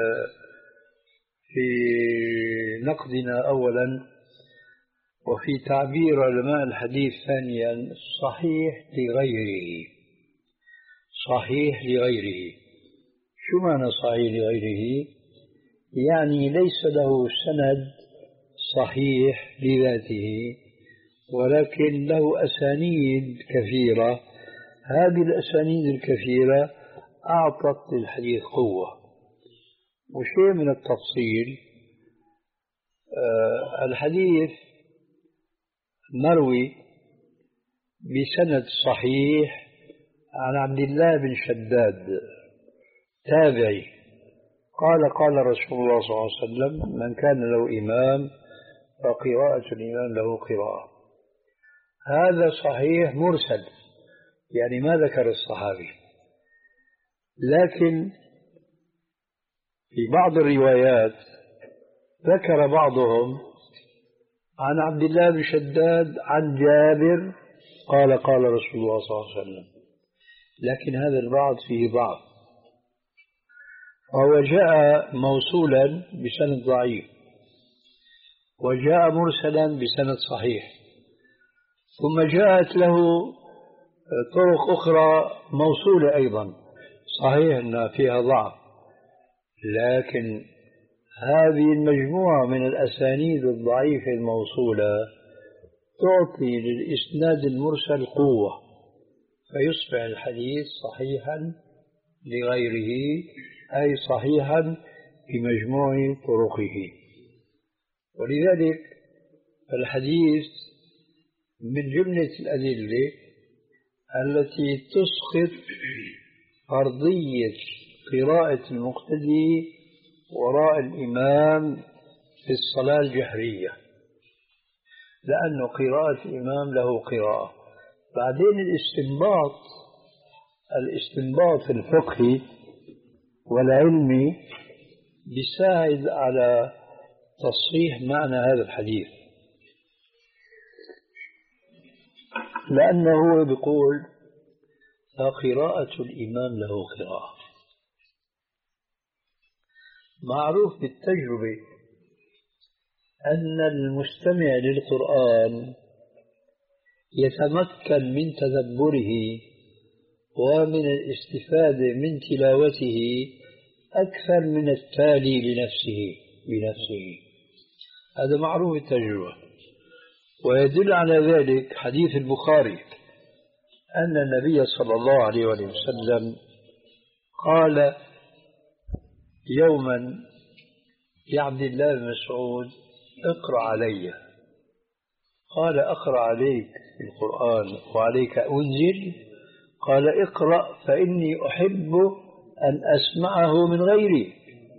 في نقدنا أولا وفي تعبير علماء الحديث ثانيا صحيح لغيره. صحيح لغيره شو معنى صحيح لغيره؟ يعني ليس له سند صحيح لذاته ولكن له أسانيد كثيرة، هذه الأسانيد الكثيرة أعطت للحديث قوة. وشيء من التفصيل آه الحديث مروي بسند صحيح عن عبد الله بن شداد تابعي قال قال رسول الله صلى الله عليه وسلم من كان له إمام فقراءة الإمام له قراءة. هذا صحيح مرسل يعني ما ذكر الصحابي، لكن في بعض الروايات ذكر بعضهم عن عبد الله بن شداد عن جابر قال قال رسول الله صلى الله عليه وسلم، لكن هذا البعض فيه ضعف، وهو جاء موصولا بسند ضعيف وجاء مرسلا بسند صحيح، ثم جاءت له طرق أخرى موصولة أيضا، صحيح أن فيها ضعف، لكن هذه المجموعة من الأسانيد الضعيفة الموصولة تعطي للإسناد المرسل قوة، فيصبح الحديث صحيحا لغيره، أي صحيحا بمجموع طرقه. ولذلك الحديث من جملة الأدلة التي تسقط فرضية قراءة المقتدي وراء الإمام في الصلاة الجهرية، لأن قراءة الإمام له قراءة. بعدين الاستنباط الاستنباط الفقهي والعلمي بيساعد على تصحيح معنى هذا الحديث، لأنه هو بيقول فقراءة الإمام له قراءة. معروف بالتجربة أن المستمع للقرآن يتمكن من تدبره ومن الاستفادة من تلاوته أكثر من التالي لنفسه بنفسه. هذا معروف بالتجربة. ويدل على ذلك حديث البخاري أن النبي صلى الله عليه وسلم قال يوما لعبد الله بن مسعود اقرأ علي، قال أقرأ عليك القرآن وعليك أنزل؟ قال اقرأ فإني أحب أن أسمعه من غيري.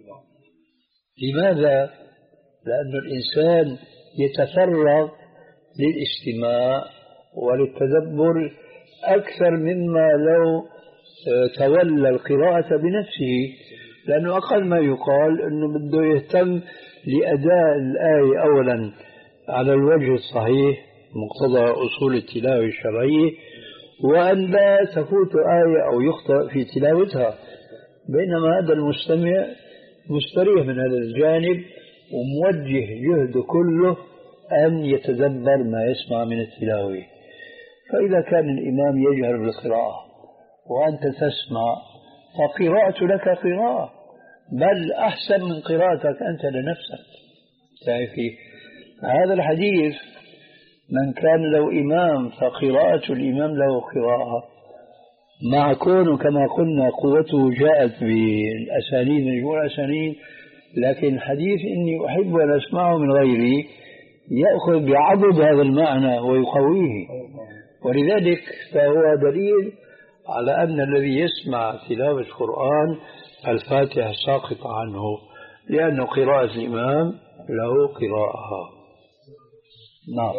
لماذا؟ لأن الإنسان يتفرغ للاستماع وللتدبر أكثر مما لو تولى القراءة بنفسه، لأنه أقل ما يقال أنه بده يهتم لأداء الآية أولا على الوجه الصحيح مقتضى أصول التلاوة الشرعية، وأن لا تفوت آية أو يخطئ في تلاوتها. بينما هذا المستمع مستريح من هذا الجانب وموجه جهده كله أن يتدبر ما يسمع من التلاوة. فإذا كان الإمام يجهر بالقراءة وأنت تسمع فقراءة لك قراءة، بل أحسن من قراءتك أنت لنفسك. تعرفي هذا الحديث من كان له إمام فقراءة الإمام له قراءة، مع كونه كما قلنا قوته جاءت بالأسانيد مجموع الأسانيد، لكن حديث إني أحب أن أسمعه من غيري يأخذ بعضد هذا المعنى ويقويه. ولذلك فهو دليل على أن الذي يسمع تلاوة القرآن الفاتحة ساقطة عنه، لأن قراءة الإمام له قراءة. نعم.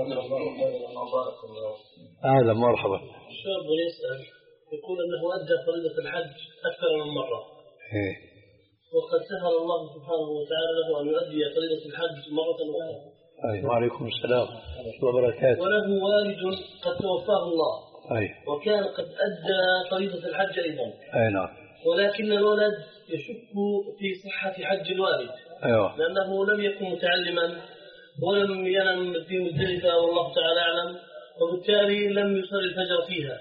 هذا مرحبا. الشاب يسأل يقول أنه أدى فريضة الحج أكثر من مرة، إيه. وقد سهل الله سبحانه وتعالى له أن يؤدي فريضة الحج مرة أخرى. أي وعليكم السلام ورحمة الله وبركاته. وله والد قد توفاه الله، أي. وكان قد أدى فريضة الحج أيضا. أي نعم. ولكن الولد يشك في صحة حج الوالد. أيوة. لأنه لم يكن متعلما ولم ينم في مزدلفة والله تعالى أعلم، وبالتالي لم يصلي الفجر فيها.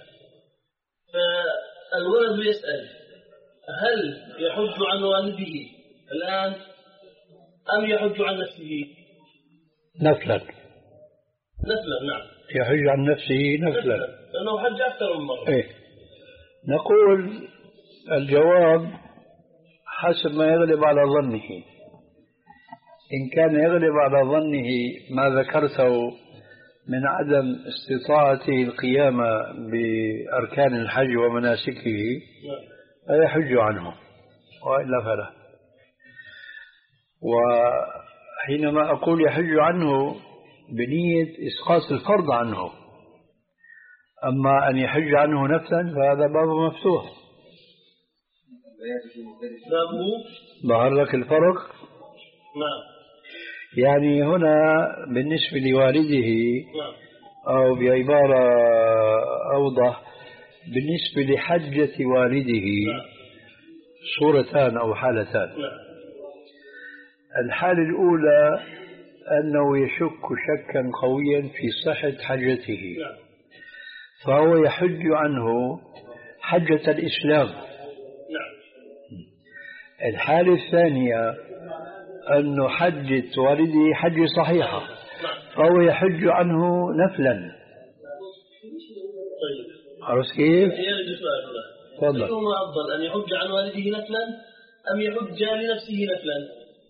فالولد يسأل هل يحج عن والده الآن أم يحج عن نفسه؟ نفلا. نفلا. نعم. يحج عن نفسه نفلا، لأنه حج أكثر من مرة. إيه. نقول الجواب حسب ما يغلب على ظنه. إن كان يغلب على ظنه ما ذكرته من عدم استطاعته القيام بأركان الحج ومناسكه فيحج عنه، وإلا فلا. وحينما أقول يحج عنه بنية إسقاط الفرض عنه، أما أن يحج عنه نفسا فهذا باب مفتوح. ظهر لك الفرق؟ نعم. يعني هنا بالنسبة لوالده، أو بعبارة أوضح بالنسبة لحجة والده صورتان أو حالتان. الحالة الأولى أنه يشك شكا قويا في صحة حجته، فهو يحج عنه حجة الإسلام. الحالة الثانية أنه حجة والده حجة صحيحة فهو يحج عنه نفلا. عرفت كيف؟ تفضل. أيهما أفضل، أن يحج عن والده نفلا أم يحج لنفسه نفلا؟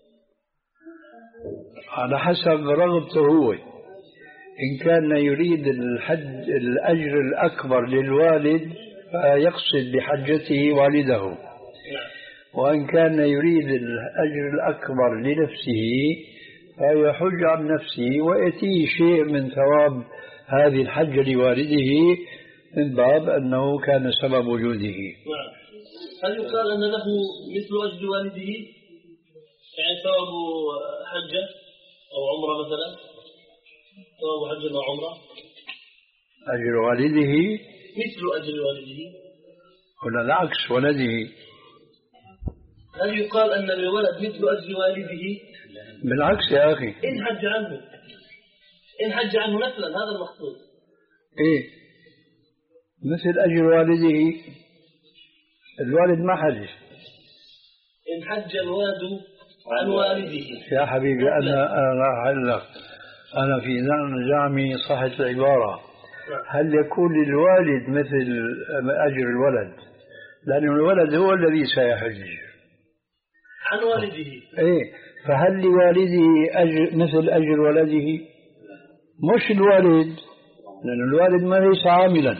على حسب رغبته هو. إن كان يريد الحج الأجر الأكبر للوالد فيقصد بحجته والده، وإن كان يريد الأجر الأكبر لنفسه فيحج عن نفسه ويأتيه شيء من ثواب هذه الحجة لوالده من باب أنه كان سبب وجوده. هل يقال أن له مثل أجر والده، يعني ثواب حجة أو عمرة مثلا، ثواب حجة أو عمرة؟ أجر والده مثل أجر والده ولا العكس ولده؟ هل يقال أن للولد مثل أجر والده؟ بالعكس يا أخي، إن حج عنه إن حج عنه نفلا، هذا المقصود. إيه مثل أجر والده، الوالد ما حج. إن حج الولد عن والده يا حبيبي أنا أنا هلا أنا في زعمي صحة العبارة، هل يكون للوالد مثل أجر الولد؟ لأن الولد هو الذي سيحج عن والده. إيه، فهل لوالده أجر مثل أجر ولده؟ مش الوالد، لأن الوالد ما ليس عاملا.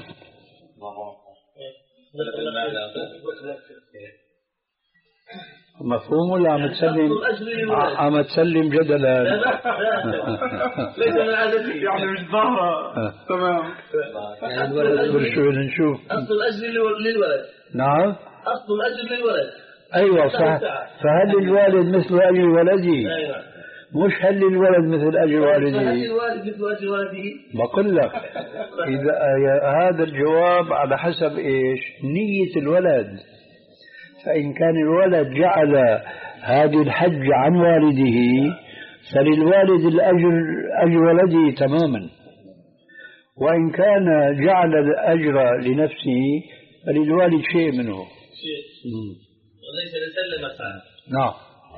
مفهوم ولا عم تسلم عم تسلم جدلا؟ ليس من عادتي، يعني مش ظاهرة. تمام. يعني الولد شو نشوف أصل الأجر للولد. نعم أصل الأجر للولد. أيوة صح. فهل الوالد مثل أجر ولده؟ أيوة. مش هل الولد مثل أجر والده؟ هل الوالد مثل أجر والده؟ بقول لك إذا هذا الجواب على حسب إيش نية الولد. فإن كان الولد جعل هذه الحج عن والده فللوالد الأجر أجر ولده تماما، وإن كان جعل الأجر لنفسه فللوالد شيء منه. شيء وليس لسلم مسعى. نعم.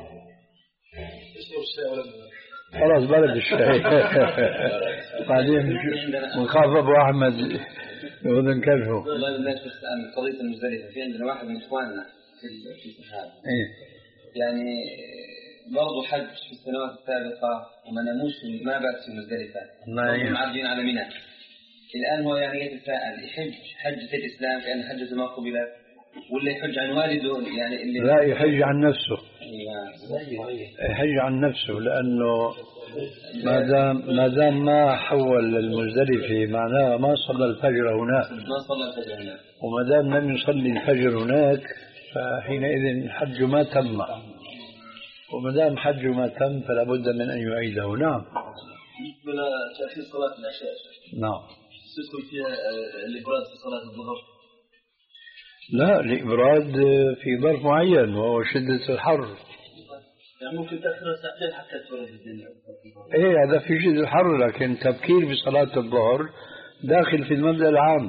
خلاص بلد الشيء. بعدين ونخاف أبو أحمد يأذن كلفه. والله الناس تسأل قضية المزدلفة. في عندنا واحد من إخواننا في في الصحابة إيه يعني برضه حج في السنوات السابقة وما ناموش ما بات في المزدلفة، هم عارفين على منى. الآن هو يعني يتساءل يحج حجة الإسلام كأن حجة ما قبلت ولا يحج عن والده؟ يعني اللي لا يحج عن نفسه. يحج عن نفسه لأنه ما دام ما دام ما حول المزدلفة معناه ما صلى الفجر هناك، ما صلى الفجر هناك، وما دام لم يصلي الفجر هناك فحينئذ حج ما تم، وما دام حج ما تم فلا بد من أن يعيده. نعم. بلا تأخير صلاة العشاء. نعم. تدخل فيها الإبراد في صلاة الظهر؟ لا، الإبراد في ظرف معين وهو شدة الحر. يعني ممكن تأخير ساعتين حتى تبرد الدنيا. إيه هذا في شدة الحر، لكن تبكير بصلاة الظهر داخل في المبدأ العام.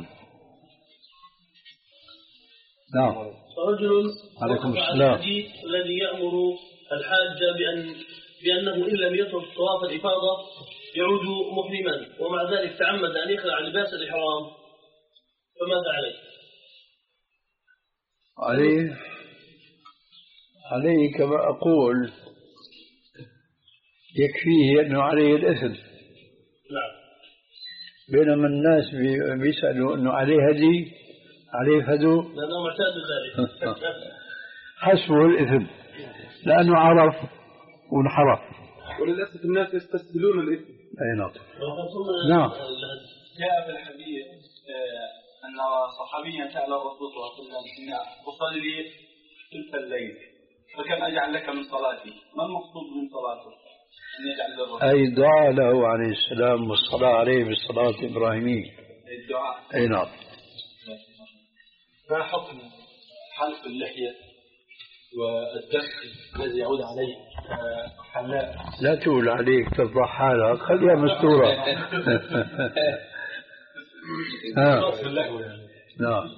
نعم. رجل عليكم السلام. الحديث الذي يأمر الحاج بأن بأنه إن لم يطف طواف الإفاضة يعود محرما، ومع ذلك تعمد أن يخلع لباس الإحرام، فماذا عليه؟ عليه عليه كما أقول يكفيه أنه عليه الإثم. نعم. بينما الناس بيسألوا أنه عليه هدي، عليه فدو، لأنه معتاد ذلك. حسبه الإثم لأنه عرف وانحرف. وللأسف الناس يستسهلون الإثم. أي نعم. نعم. جاء في الحديث أن صحابيا سأل الرسول صلى الله عليه وسلم أصلي ثلث الليل فكم أجعل لك من صلاتي؟ ما المقصود من صلاته؟ أن يجعل للرسول أي دعاء له عليه السلام والصلاة عليه بالصلاة الإبراهيمية. الدعاء. أي نعم. ما حكم حلق اللحية والدخل الذي يعود عليه حلاق؟ لا تقول عليك تفضح حالك، خليها مستورة. آه. نعم.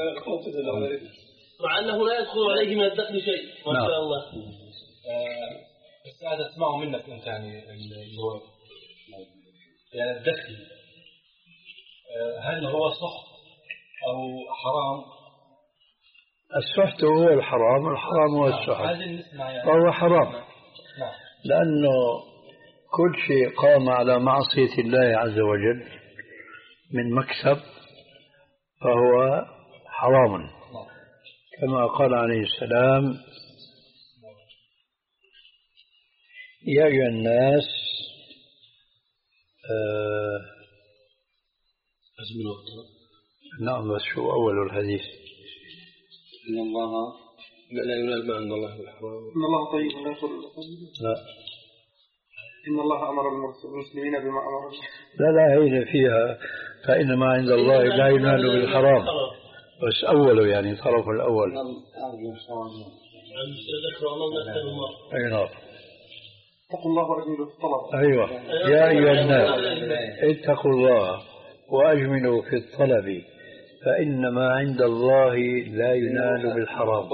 مع أنه لا يدخل عليه من الدخل شيء ما شاء نعم. الله. بس هذا اسمعه منك أنت يعني اللي هو يعني الدخل هل هو سخط أو حرام؟ السحت هو الحرام والحرام هو السحت فهو حرام لأنه كل شيء قام على معصية الله عز وجل من مكسب فهو حرام كما قال عليه السلام يا أيها الناس آه أزمن وقت. نعم بس شو أول الحديث إن الله لا ينال ما عند الله بالحرام. إن الله طيب لا يقول لا إن الله أمر المسلمين بما أمر. لا لا هي فيها فإن ما عند الله لا ينال بالحرام بس أوله يعني طرف الأول. أي نعم. اتقوا الله وأجملوا في الطلب. أيوة يا أيها الناس اتقوا الله وأجملوا في الطلب فإن ما عند الله لا ينال بالحرام.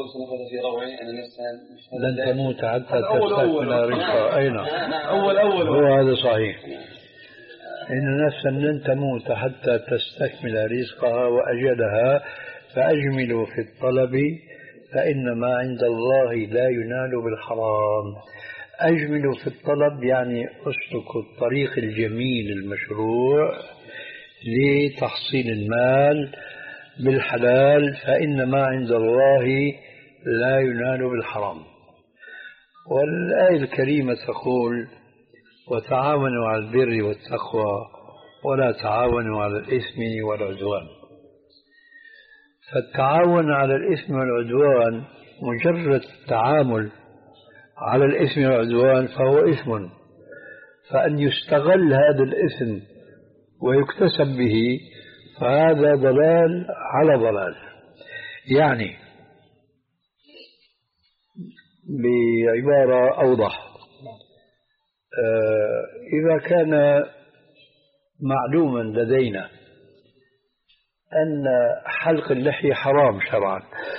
لن تموت حتى تستكمل رزقها. أين أول أول هو هذا صحيح. إن نفسا لن تموت حتى تستكمل رزقها وأجلها فأجملوا في الطلب فإن ما عند الله لا ينال بالحرام. أجملوا في الطلب يعني أسلكوا الطريق الجميل المشروع لتحصيل المال بالحلال فإن ما عند الله لا ينال بالحرام. والآية الكريمة تقول وتعاونوا على البر والتقوى ولا تعاونوا على الإثم والعدوان. فالتعاون على الإثم والعدوان مجرد التعامل على الإثم والعدوان فهو إثم فأن يستغل هذا الإثم ويكتسب به فهذا ضلال على ضلال. يعني بعبارة أوضح إذا كان معلوما لدينا أن حلق اللحية حرام شرعا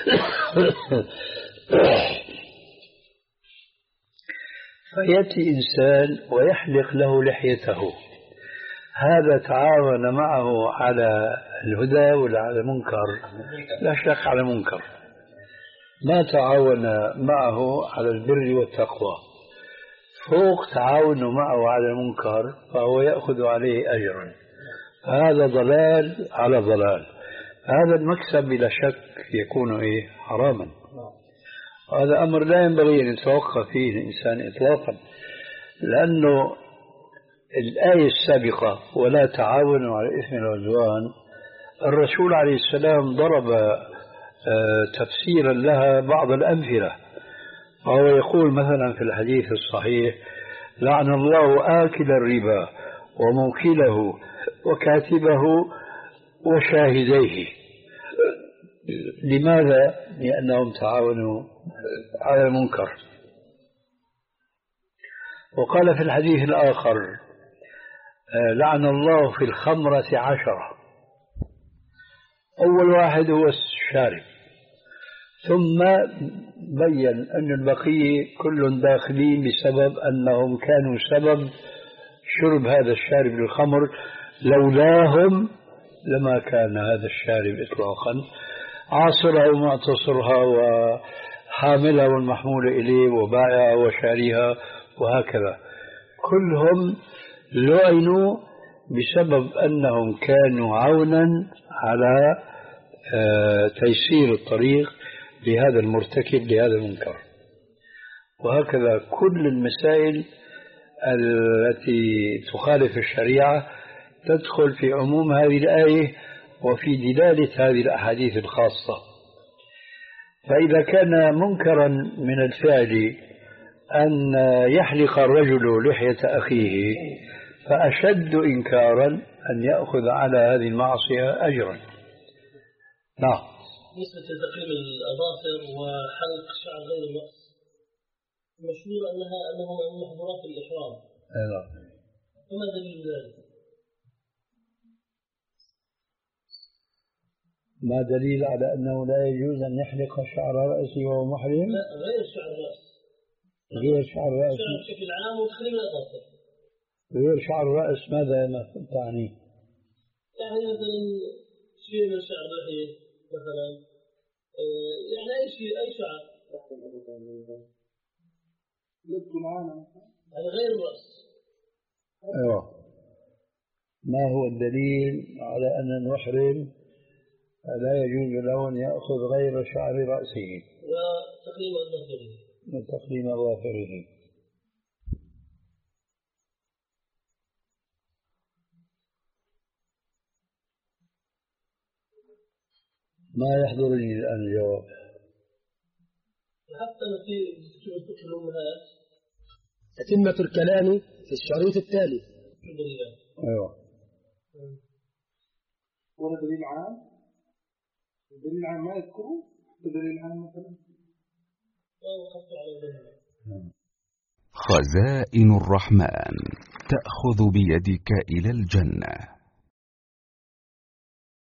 فيأتي إنسان ويحلق له لحيته هذا تعاون معه على الهدى ولا على المنكر؟ لا شك على منكر. ما تعاون معه على البر والتقوى فوق تعاونه معه على المنكر فهو يأخذ عليه أجرا. هذا ضلال على ضلال. هذا المكسب بلا شك يكون إيه حراما. هذا أمر لا ينبغي أن يتوقف فيه الإنسان إطلاقا لأنه الآية السابقة ولا تعاونوا على الإثم والعدوان الرسول عليه السلام ضرب تفسيرا لها بعض الأمثلة وهو يقول مثلا في الحديث الصحيح لعن الله آكل الربا وموكله وكاتبه وشاهديه. لماذا؟ لأنهم تعاونوا على المنكر. وقال في الحديث الآخر لعن الله في الخمرة عشرة. أول واحد هو الشارب ثم بين أن البقية كل داخلين بسبب أنهم كانوا سبب شرب هذا الشارب للخمر لولاهم لما كان هذا الشارب إطلاقا عاصرها ومعتصرها وحاملها والمحمول إليه وبائعها وشاريها وهكذا كلهم لعنوا بسبب أنهم كانوا عونا على تيسير الطريق لهذا المرتكب لهذا المنكر. وهكذا كل المسائل التي تخالف الشريعة تدخل في عموم هذه الآية وفي دلالة هذه الأحاديث الخاصة. فإذا كان منكرا من الفعل أن يحلق الرجل لحية أخيه فأشد إنكارا أن يأخذ على هذه المعصية أجرا. نعم. بالنسبة لتقليم الأظافر وحلق شعر غير الرأس مشهور أنها أنه من محظورات الإحرام. نعم. فما دليل ذلك؟ ما دليل على أنه لا يجوز أن يحلق شعر رأسه وهو محرم؟ لا غير شعر الرأس. غير شعر الرأس شعر بشكل عام وتخليل الأظافر. غير شعر الرأس ماذا تعني؟ يعني مثلا شيء من شعر اللحية مثلا، يعني أي شيء أي شعر. لبس معانا هذا غير الرأس. أيوه. ما هو الدليل على أن المحرم لا يجوز له أن يأخذ غير شعر رأسه وتقليم أظافره وتقليم أظافره؟ ما يحضرني الآن الجواب. حتى في كتب الأمهات تتمة الكلام في الشريط التالي. الحمد لله. أيوه. ولا دليل عام؟ الدليل العام ما يذكره؟ الدليل العام مثلا؟ خزائن الرحمن تأخذ بيدك إلى الجنة.